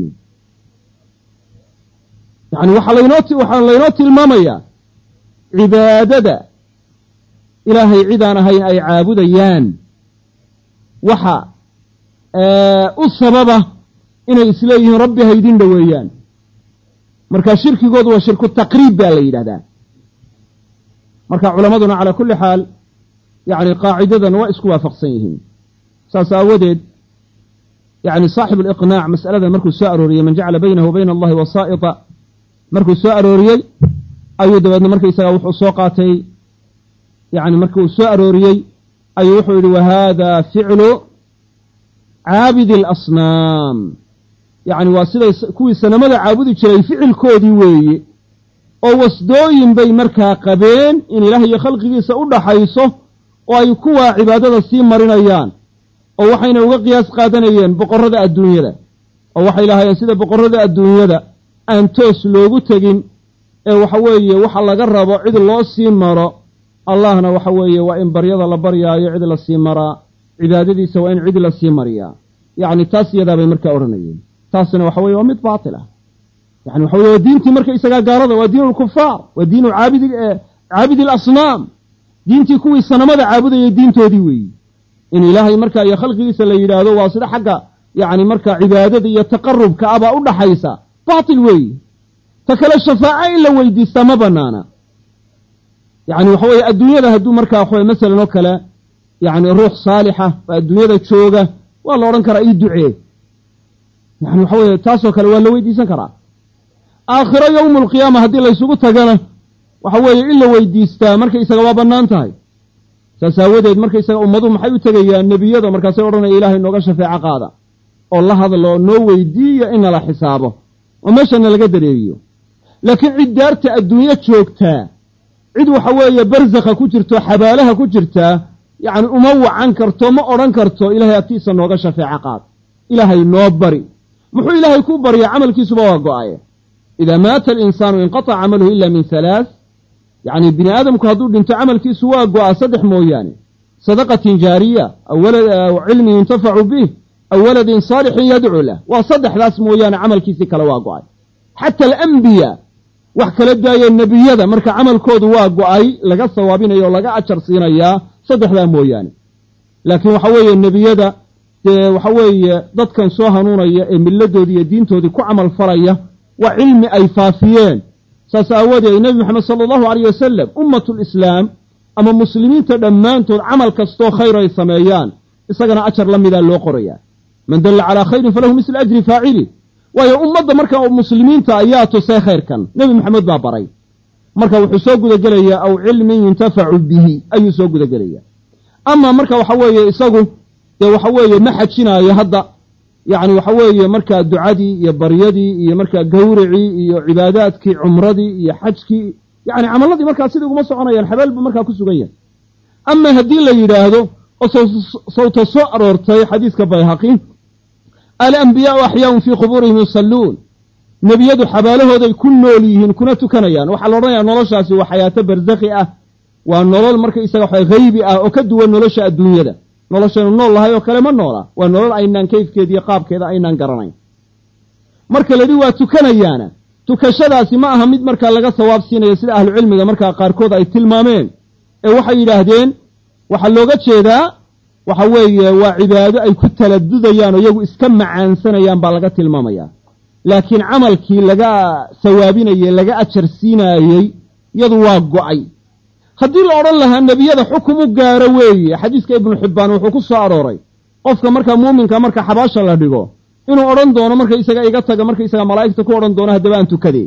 يعني وحلينوتي وحلينوتي المامية عبادة إلهي عدانا هاي أي عابديان وحا أه السببة إن إسلام ربي هيدين دويان مركا شركي قد وشرك التقريب بالليل هذا مركا علماءنا على كل حال يعني قاعدة وإسكوا فقصيهم ساساودد يعني صاحب الإقناع مسألة مركو سأروري من جعل بينه وبين الله وسائط مركو سأروري أيود بأن مركو يساوح سوقاتي يعني مركو سأروري أيوح وهذا فعل عابد الأصنام يعني واسida kuwii sanamada caabudi jiray ficilkoodii weeye oo wasdooyin bay markaa qabeen in ilaahay iyo khalqigiisa u dhaxayso oo ay kuwa cibaadada sii marinayaan oo waxayna uga qiyaas qaadanayeen boqorada adduunyada oo waxay lahaayeen sida boqorada adduunyada aan toos loogu tagin ee waxa weeye waxa laga rabo cid loo sii maro allahna waxa weeye waa in baryada la baryaayo cid la sii maraa cibaadadiisa waa in cid la sii mariyaa yani taas iyada bay markaa oranayeen taasina waxa weeye waa mid baatil ah yani waxa weeye diintii marka isaga gaarada waa diinul kufaar waa diinu caabidi caabidi al-asnaam diintii kuwii sanamada caabudayay diintoodii weey in ilaahay marka iyo khalqigiisa la yiraahdo waa sida xagga yani marka cibaadada iyo taqarrubka aba u dhaxaysa baatil weey takala shafaa'a illa weydiista ma banaana yani waxa weeye adduunyada haduu marka waxa mesela oo kale yani ruux saalixa adduunyada jooga waa la oran karaa ii ducee يعني وحوي تاسو كلا ولا ويديسان كرا آخر يوم القيامة هدي لا يسوق تجانا وحوي إلا ويديستا مركا إسقى وابنان تاي تساودت مركا إسقى أمضوا محيو تجيا النبي هذا مركا سيورنا إله إنه قش في عقادة الله هذا الله نو ويدي إن لا حسابه ومش أنا لقدر يبيه لكن عدارت الدنيا شوكتا عد وحوي برزخ كترته حبالها كترته يعني أموع عنكرته ما أرنكرته إلهي أتيس إنه قش في عقاد إلهي نوبري محو إلهي كبر يا عمل كيسو بواقعية إذا مات الإنسان وينقطع عمله إلا من ثلاث يعني ابن آدم كهدود انت عمل كيسو بواقع صدح موياني صدقة جارية أو ولد أو علم ينتفع به أو ولد صالح يدعو له وصدح لاس موياني عمل كيسي كالواقعي حتى الأنبياء وحكى لدى النبي هذا مركا عمل كود واقعي لقى الصوابين يو لقى أشر صينيا صدح لا موياني لكن وحوي النبي هذا waxa weeye dadkan soo hanuunaya ee milladoodii iyo diintoodii ku camal falaya waa cilmi ay faafiyeen saas aawadeed nabi maxamed sallallahu alayhi wasallam ummatul islaam ama muslimiinta dhammaantood camal kastoo khayr ay sameeyaan isagana ajar la mid ah loo qorayaa man dalla ala khayrin falahu mislu ajri faa'ili waayo ummadda marka muslimiinta ayaa tusay khayrkan nabi maxamed baa baray marka wuxuu soo guda gelayaa aw cilmin yuntafacu bihi ayuu soo guda gelayaa ama marka waxa weeye isagu waxa weeye ma xajinaayo hadda yani waxa weeye markaa ducadii iyo baryadii iyo markaa gawracii iyo cibaadaadkii cumradii iyo xajkii yani camaladii markaa sidii uguma soconayaan xabeel buu markaa ku sugan yahay ama haddii la yidhaahdo oo sawta soo aroortay xadiiska bayhaqi alanbiyaau axyaaun fii qubuurihim yusalluun nebiyadu xabaalahooday ku nool yihiin kuna tukanayaan waxaa la odhanayaa noloshaasi waa xayaato barzakhi ah waa nolol marka isaga waxa haybi ah oo ka duwan nolosha adduunyada noloshaynu nool lahay oo kale ma noola waa nolol aynaan kayfkeeda iyo qaabkeeda aynaan garanayn marka ladhi waa tukanayaana tukashadaasi ma aha mid markaa laga sawaab siinayo sida ahlu cilmiga markaa qaarkood ay tilmaameen ee waxay yidhaahdeen waxaa looga jeedaa waxa weeye waa cibaado ay ku taladudayaan oo iyagu iska macaansanayaan baa laga tilmaamayaa laakiin camalkii laga sawaabinayey laga ajar siinaayey iyadu waa go'ay haddii la odhan lahaa nebiyada xukum u gaaro weeye xadiiska ibnu xibbaan wuxuu ku soo arooray qofka markaa muuminka marka xabaasha la dhigo inuu odhan doono marka isaga iga taga marka isaga malaa'igta ku odhan doono haddaba aan tukadee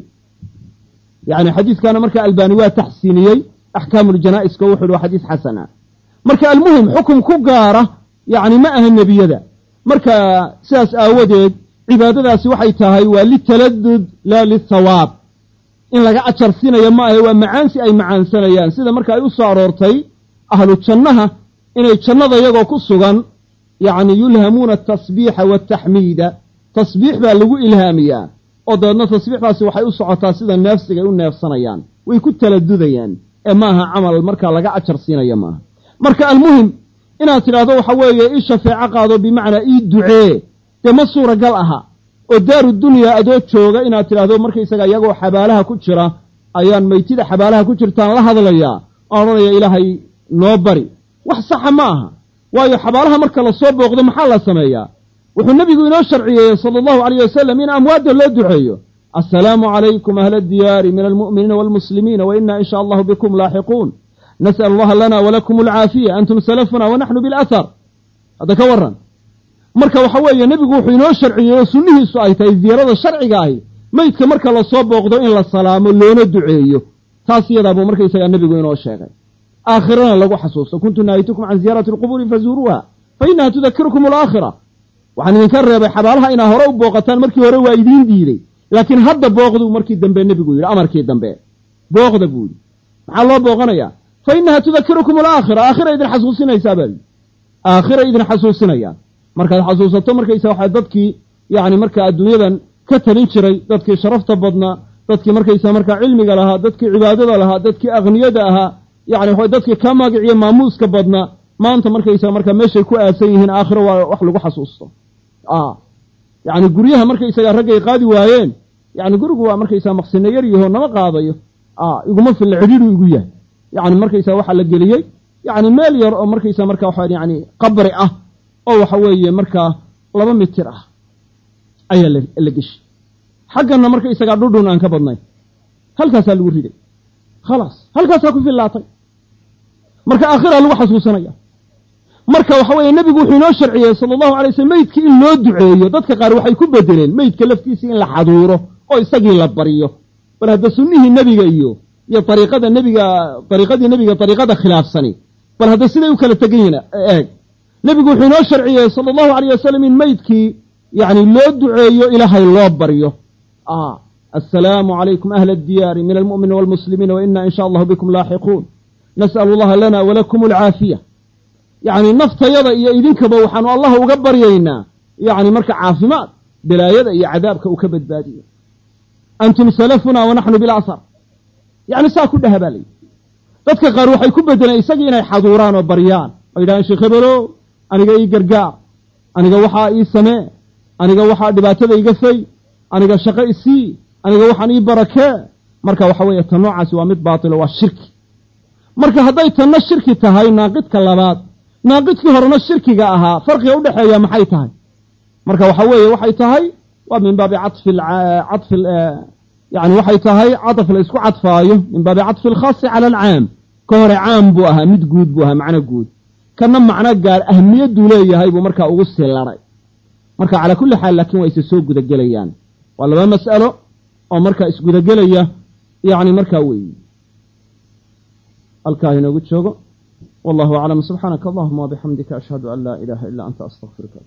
yacni xadiiskaana marka albaani waa taxsiiniyey axkaamuljanaa'is-ka wuxu uhi waa xadiis xasana marka almuhim xukum ku gaara yacni ma aha nebiyada marka sidaas aawadeed cibaadadaasi waxay tahay waa litaladud laa lithawaab in laga ajar siinayo ma ahe waa macaansi ay macaansanayaan sida marka ay u soo aroortay ahlu jannaha inay jannada iyagoo ku sugan yacni yulhamuuna atasbiixa waataxmiida tasbiix baa lagu ilhaamiyaa oo dabeedna tasbiixdaasi waxay u socotaa sida neefsiga ay u neefsanayaan way ku taladudayaan ee maaha camal markaa laga ajar siinaya maaha marka almuhim inaad tidhaahdo waxa weeye ii shafeeco qaado bimacnaa ii ducee dee ma suuragal aha oo daaru dunyaa adoo jooga inaad tidhaahdo markaysaga iyagoo xabaalaha ku jira ayaan maytida xabaalaha ku jirtaan la hadlayaa oo odhanaya ilaahay noo bari wax saxa ma aha waayo xabaalaha marka la soo booqdo maxaa la sameeyaa wuxuu nebigu inoo sharciyeeyey sala allahu calayh wasalam in amwaadda loo duceeyo assalaamu calaykum ahla addiyaari min almu'miniina waalmuslimiina wa inna in shaa allahu bikum laaxiquun nas'al allaha lana walakum alcaafiya antum salafuna wa naxnu bilahar hadda ka warran marka waxa weeye nebigu wuxuu inoo sharciyeeyo sunnihiisu ay tahay ziyaarada sharciga ahi meydka marka la soo booqdo in la salaamo loona duceeyo taas iyadaa buu markaysagaa nebigu inoo sheegay aakhirana lagu xasuusto kuntu nahaytukum can ziyaarati alqubuuri fazuuruuha fa innaha tudakirukum alaakhira waxaan idinka reebay xabaalaha inaa hore u booqataan markii hore waa idiin diiday laakiin hadda booqdu markii dambe nebigu yidhi amarkii dambe booqda buu yidhi maxaa loo booqanayaa fa innaha tudakirukum alaakhira aakhira idin xasuusinaysaa baa yidhi aakhira idin xasuusinaya markaad xasuusato markaysa waxaa dadkii yacni markaa adduunyadan ka talin jiray dadkii sharafta badnaa dadkii markaysa markaa cilmiga lahaa dadkii cibaadada lahaa dadkii akhniyada ahaa yacni waxa dadkii ka magiciyo maamuuska badnaa maanta markaysa markaa meeshay ku aasan yihiin aakhiro waa wax lagu xasuusto yacni guryaha markaysagaa raggay qaadi waayeen yacni gurigu waa markaysaa maqsino yar yaho nama qaadayo iguma filla cidhiidhu igu yahay yacni markaysaa waxaa la geliyey yacni meel yar oo markaysaa markaa waxa yacni qabri ah oo waxa weeye markaa laba mitir ah ayaa la geshay xagganna markaysagaa dhudhun aan ka badnayn halkaasaa lagu riday khalaas halkaasaa ku fillaatay marka aakhiraa lagu xasuusanaya marka waxa weeye nebigu wuxuu inoo sharciyey sala allahu alay waslm meydkii in loo duceeyo dadka qaar waxay ku bedeleen meydka laftiisii in la xaduuro oo isagii la baryo bal hadda sunnihii nebiga iyo iyo ariiqada nebiga ariiqadii nebiga ariiqada khilaafsani bal hadda siday u kala tegan yihiin eeg nebigu wuxuu inoo sharciyey sala allahu alayh wasalam in meydkii yacni loo duceeyo ilaahay loo baryo assalaamu calaykum ahla addiyaari min almu'miniina waalmuslimiina wa inna in shaa allahu bikum laaxiquun nas'alu allaha lana walakum alcaafiya yacni naftayada iyo idinkaba waxaanu allah uga baryaynaa yacni marka caafimaad bilaayada iyo cadaabka uu ka badbaadiyo antum salafuna wa naxnu bilasar yacni saa ku dhaha baa layidhi dadka qaar waxay ku bedeleen isagii inay xaduuraan oo baryaan oo yidhahaan sheekh hebelow aniga ii gargaar aniga waxaa ii samee aniga waxaa dhibaatada iga fay aniga shaqo isii aniga waxaan ii barakee marka waxa weeye tan noocaasi waa mid baatilo waa shirki marka hadday tanna shirki tahay naaqidka labaad naaqidkii horena shirkiga ahaa farqiga u dhexeeya maxay tahay marka waxa weeye waxay tahay waa min baabi cafi cafi yani waxay tahay cadaf la isku cadfaayo min baabi cadfi alkhaasi cala alcaam ka hore caam buu ahaa mid guud buu ahaa macno guud kana macno gaar ahmiyadduu leeyahay buu markaa ugu silaray marka calaa kulli xaal laakiin waa isa soo gudagelayaan waa laba mas'alo oo markaa isgudagelaya yacni markaa weeyi halkaa inoogu joogo wallahu aclam subxaanaka allahuma wabixamdika ashhadu an laa ilaaha ilaa anta astaqfiruka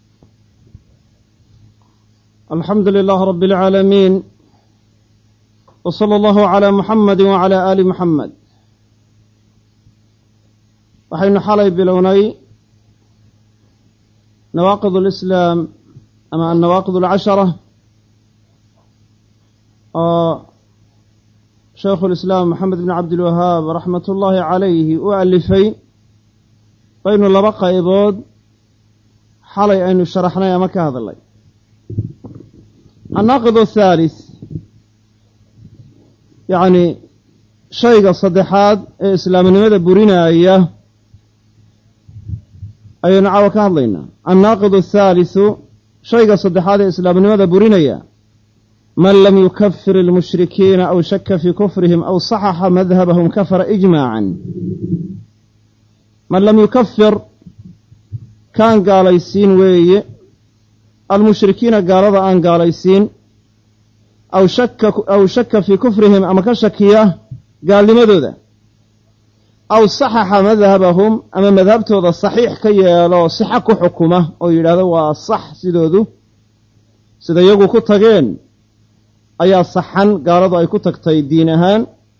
alxamdu lilah rabi اlcaalamiin w salى allahu calى muxamadi wacalى aali muxamed waxaynu xalay bilownay nawaaqid اlislaam ama annawaaqid alcashara oo shaykhu lislaam maxamed bn cabdilwahaab raxmat ullaahi calayhi u alifay baynu laba qaybood xalay aynu sharaxnay ama ka hadlay annaaqid athaalis yacni shayga saddexaad ee islaamnimada burinaaya ayaynu caawa ka hadlaynaa annaaqid athaalisu shayga saddexaad ee islaamnimada burinaya من لم يكفر المشركين أو شك في كفرهم أو صحح مذهبهم كفر إجماعا من لم يكفر كان قاليسين وي المشركين قالوا أن قاليسين أو شك أو شك في كفرهم أما كشكية قال لماذا أو صحح مذهبهم أما مذهبته هذا الصحيح كي لو صحك حكمه أو يراد وصح سيدودو سيدا يقو كتغين أي صحن قالوا أي كتغتي دينهان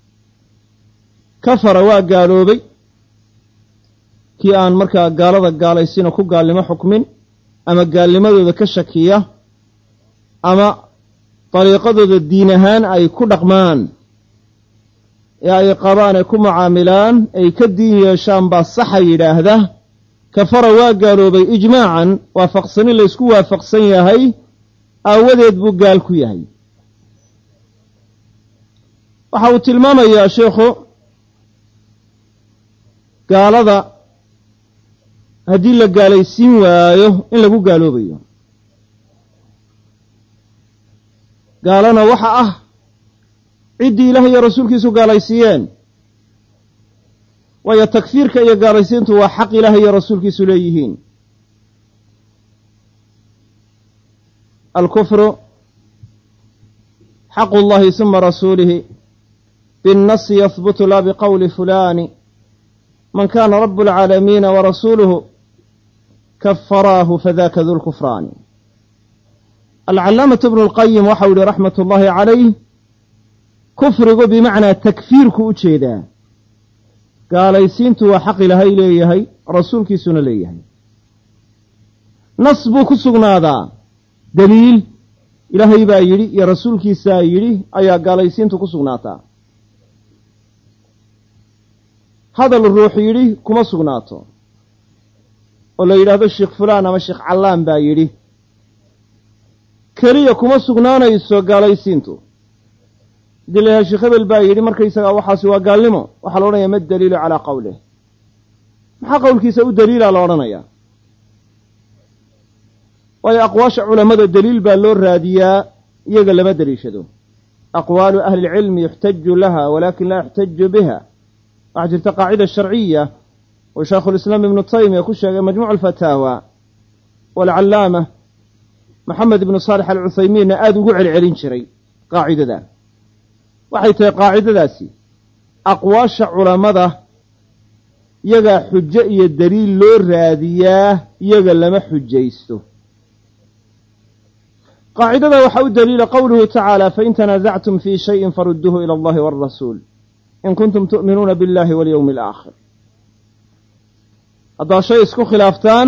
كفر وقالوا بي كي آن مركا قالوا قاليسين وكو قال لما حكمين أما قال لماذا كشكية أما طريقة الدينهان أي كدقمان أي قران أي كمعاملان أي كالدين يشان بالصحي لهذا كفر وقالوا بي إجماعا وافقصني اللي يسكوا وافقصني هاي أودد بقالكو يهي وحاوت الماما يا شيخو قال هذا هدي اللي قال يسين وايو إن لقو قالوا بيو قال أنا وحا أه عدي إلهي يا رسول كيسو قاليسيين ويا تكفير كي قاليسيين تو حق إلهي يا رسول كيسو ليهين الكفر حق الله ثم رسوله بالنص يثبت لا بقول فلان من كان رب العالمين ورسوله كفراه فذاك ذو الكفران العلامة ابن القيم وحول رحمة الله عليه كفر بمعنى تكفير كوتشيدا قال يسينتو وحق لهي ليهي رسولك سنة ليهي نصبو كسغنادا دليل إلهي بايري يا رسولك سايري أيا قال يسينتو كسغناتا هذا الروح يري كما سغناتو ولا يرى هذا الشيخ فلان أما الشيخ علام بايري كريه كما سغنانا يسو قال يسينتو دلها الشيخ البايري مركز وحاسي وقالمه وحلونا يمد دليل على قوله ما قول كيسا دليل على ورنايا وهي أقواش علماء الدليل بالور راديا يقل ما دليشدو أقوال أهل العلم يحتج لها ولكن لا يحتج بها أعجل تقاعدة الشرعية وشيخ الإسلام ابن تيمية يكون مجموع الفتاوى والعلامة محمد بن صالح العثيمين آد وقع العلين شري قاعدة ذا وحيث قاعدة ذاسي أقواش علماء يقى حجة الدليل لور رادية يقى لما حجيسته قاعدة وحاول دليل قوله تعالى فإن تنازعتم في شيء فردوه إلى الله والرسول إن كنتم تؤمنون بالله واليوم الآخر هذا شيء اسكو خلافتان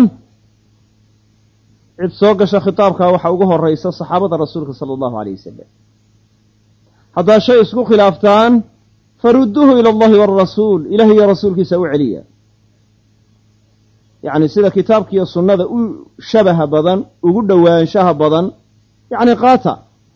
عد سوقش خطابك وحاوقه الرئيس الصحابة رسولك صلى الله عليه وسلم هذا شيء اسكو خلافتان فردوه إلى الله والرسول إلهي يا رسولك سوء عليا يعني سيدا كتابك يا السنة شبه بضن وقد وانشاه بضن يعني قاطع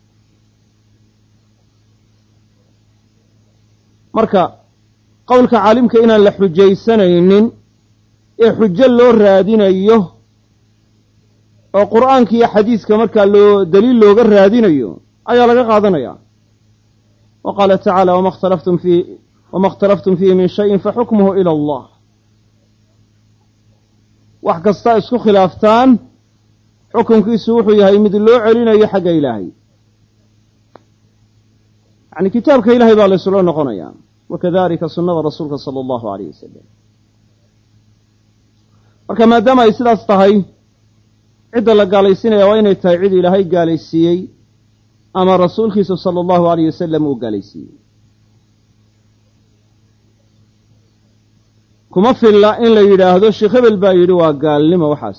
marka qowlka caalimka inaan la xujaysanaynin ee xujo loo raadinayo oo quraanka iyo xadiiska marka loo daliil looga raadinayo ayaa laga qaadanaya وقال تعالى وما اختلفتم فيه وما اختلفتم فيه من شيء فحكمه إلى الله وحكستا اسكو خلافتان حكمكيسو wuxuu yahay mid loo celinayo xagga Ilaahay يعني كتابك إلهي بالله سلوه نقنيا وكذلك سنة رسولك صلى الله عليه وسلم وكما دام يسير استهي عدة لقاليسين يوين التعيد إلهي قاليسيي أما رسولك صلى الله عليه وسلم وقاليسيي كما في الله إن لا يراهدو الشيخ بالباير وقال لما وحس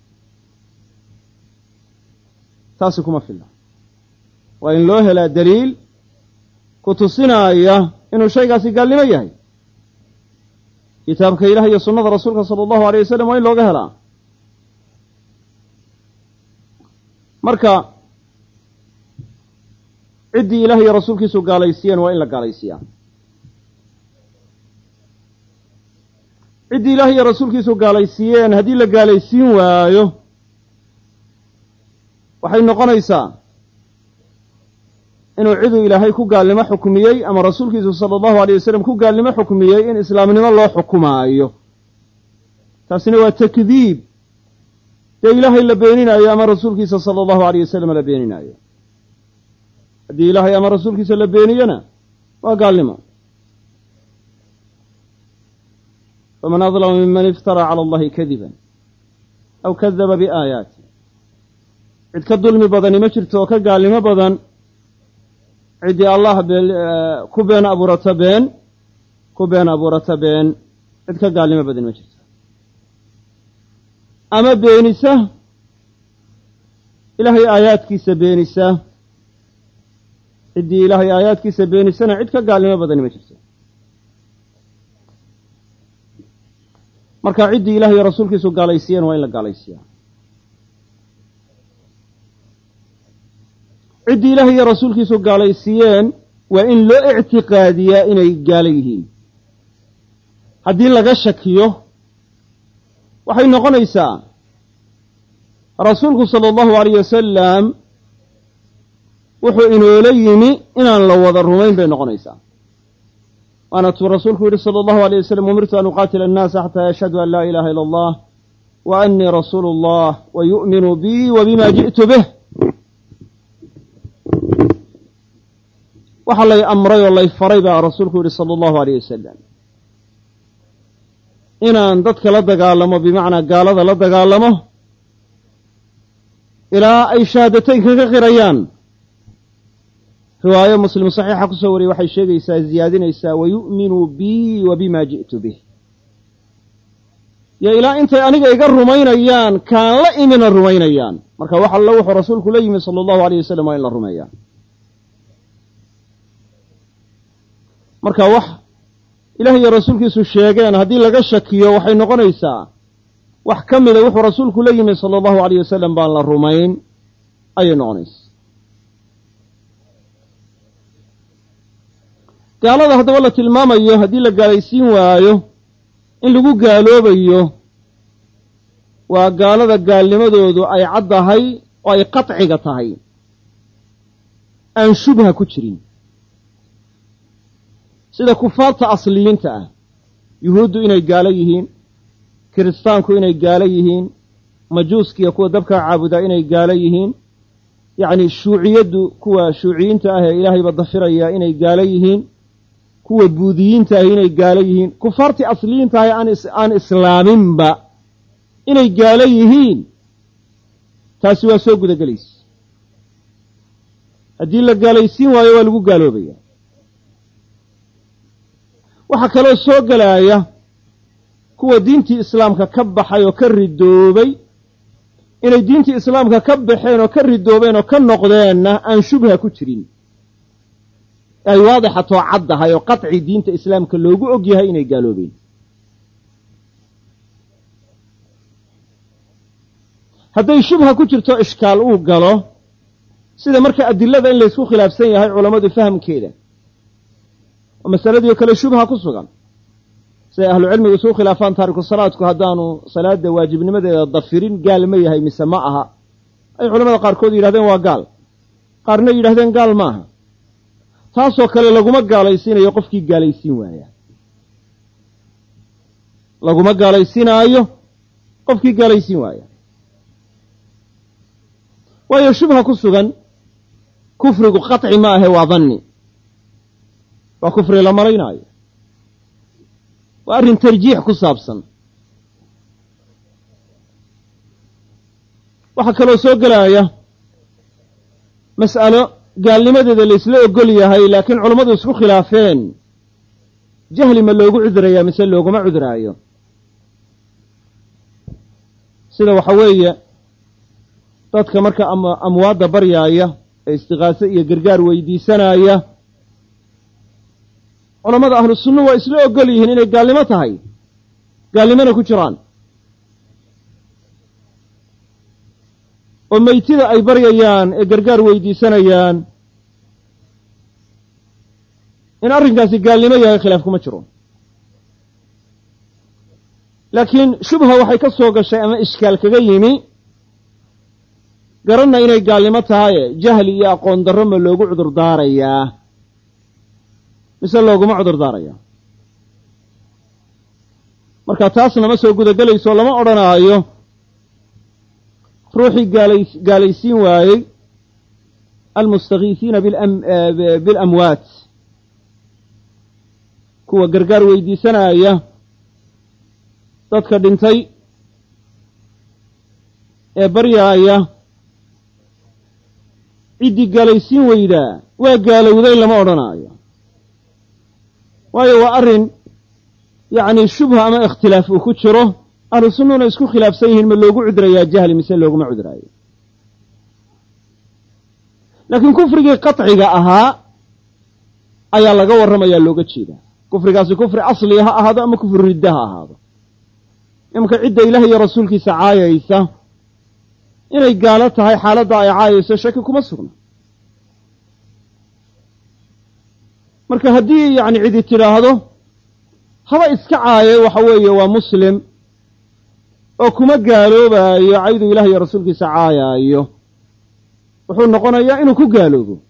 تاسو كما في الله وإن له لا دليل kutusinaya inuu shaygaasi gaalnimo yahay kitaabka Ilaahay iyo sunnada rasuulka sallallahu alayhi wasallam waa in looga helaa marka cidii Ilaahay iyo rasuulkiisu gaalaysiiyeen waa in la gaalaysiiyaa cidii Ilaahay iyo rasuulkiisu gaalaysiiyeen hadii la gaalaysiin waayo waxay noqonaysaa inuu ciduu ilaahay ku gaalnimo xukmiyey ama rasuulkiisu sala allahu alayh wasalam ku gaalnimo xukmiyey in islaamnimo loo xukumaayo taasina waa takdiib dee ilaahay la beeninaayo ama rasuulkiisa sala allahu alayh wasalam la beeninaayo haddii ilaahay ama rasuulkiisa la beeniyana waa gaalnimo faman adlama miman iftaraa cala allahi kadiban aw kadaba biaayaati cid ka dulmi badani ma jirto oo ka gaalnimo badan ciddii allah ku been abuurata been ku been abuurata been cid ka gaalnimo badan ma jirto ama beenisa ilaahay aayaadkiisa beenisa ciddii ilaahay aayaadkiisa beenisana cid ka gaalnimo badani ma jirto marka ciddii ilahay rasuulkiisu gaalaysiiyeen waa in la gaalaysiiyaa ciddii ilaahay iyo rasuulkiisu gaalaysiiyeen waa in loo ictiqaadiyaa inay gaalo yihiin haddii laga shakiyo waxay noqonaysaa rasuulku sala allahu alayh wasalam wuxuu inoola yimi inaan la wada rumayn bay noqonaysaa waana tuu rasuulku yidhi sala allahu alayh wasalam umirtu an uqaatila annaasa xataa yashhaduu an laa ilaha ila allah wa annii rasuulu allah wa yu'minuu bii wa bima ji'tu bih waxaa lay amray oo lay faray baa rasuulku yidhi sala allahu alayh wasalam inaan dadka la dagaalamo bimacnaa gaalada la dagaalamo ilaa ay shahaadateynka ka qirayaan riwaayo muslim saxiixa kusoo wariyey waxay sheegaysaa ziyaadinaysaa wayu'minuu bii wa bima ji'tu bih yo ilaa intay aniga iga rumaynayaan kaan la imina rumaynayaan marka wax allo wuxuu rasuulku la yimi sala allahu alayh wasalam waa in la rumeeyaa marka wax ilaah iyo rasuulkiisu sheegeen haddii laga shakiyo waxay noqonaysaa wax ka mida wuxuu rasuulku la yimi sala allahu alayh wasalam baan la rumayn ayay noqonaysaa gaalada haddaba la tilmaamayo haddii la gaalaysiin waayo in lagu gaaloobayo waa gaalada gaalnimadoodu ay caddahay oo ay qatciga tahay aan shubha ku jirin sida kufaarta asliyiinta ah yuhuuddu inay gaalo yihiin kiristaanku inay gaalo yihiin majuuskiya kuwa dabkaa caabudaa inay gaalo yihiin yacni shuuciyaddu kuwa shuuciyiinta ah ee ilaahayba dafiraya inay gaalo yihiin kuwa buudiyiinta ahi inay gaalo yihiin kufaartii asliyiinta ahi aan aan islaaminba inay gaalo yihiin taasi waa soo gudagelaysa haddii la gaalaysiin waayo waa lagu gaaloobaya waxaa kaloo soo gelaaya kuwa diintii islaamka ka baxay oo ka ridoobay inay diintii islaamka ka baxeen oo ka ridoobeen oo ka noqdeenna aan shubha ku jirin ay waadixatoo caddahay oo qaطci diinta islaamka loogu og yahay inay gaaloobeen hadday shubha ku jirto ishkaal uu galo sida marka adilada in laysku khilaafsan yahay culammadu fahamkeeda oo masaladii oo kale shubha ku sugan siday ahlu cilmigu isugu khilaafaan taariku salaadku haddaanu salaada waajibnimadeeda dafirin gaal ma yahay mise ma aha ay culamada qaarkood yidhahdeen waa gaal qaarna yidhahdeen gaal maaha taasoo kale laguma gaalaysiinayo qofkii gaalaysiin waaya laguma gaalaysiinaayo qofkii gaalaysiin waaya waayo shubha ku sugan kufrigu qaطci ma ahe waa danni waa kufri la malaynaayo waa arrin tarjiix ku saabsan waxaa kaloo soo gelaya mas'alo gaalnimadeeda laysla ogol yahay laakiin culammadu isku khilaafeen jahli ma loogu cudurayaa mise looguma cuduraayo sida waxa weeye dadka marka amwaadda baryaaya ee istiqaaso iyo gargaar weydiisanaya culammada ahlu sunna waa isla ogol yihiin inay gaalnimo tahay gaalnimona ku jiraan oo meytida ay baryayaan ee gargaar weydiisanayaan in arrinkaasi gaalnimo yahay khilaaf kuma jiro laakiin shubha waxay ka soo gashay ama ishkaal kaga yimi garanna inay gaalnimo tahaye jahli iyo aqoon darro ma loogu cudur daarayaa mise looguma cudur daarayaa marka taasna ma soo gudagelayso lama odhanaayo ruuxii gaalays gaalaysiin waayey almustakiisiina bilamwaat kuwa gargaar weydiisanaya dadka dhintay ee baryaaya ciddii gaalaysiin weydaa waa gaalowday lama odhanaayo waayo waa arrin yacni shubha ama ikhtilaaf uu ku jiro ahlu sunnuna isku khilaafsan yihiin ma loogu cudrayaa jahli mise looguma cudraayo laakiin kufrigii qaطciga ahaa ayaa laga warramayaa looga jeedaa kufrigaasi kufri asli ha ahaado ama kufri ridda ha ahaado imanka cidda ilaah iyo rasuulkiisa caayaysa inay gaalo tahay xaaladda ay caayayso shaki kuma sugna marka haddii yacni cidi tidhaahdo haba iska caayay waxa weeye waa muslim oo kuma gaaloobaayo cayduu ilaah iyo rasuulkiisa caayaayo wuxuu noqonayaa inuu ku gaaloobo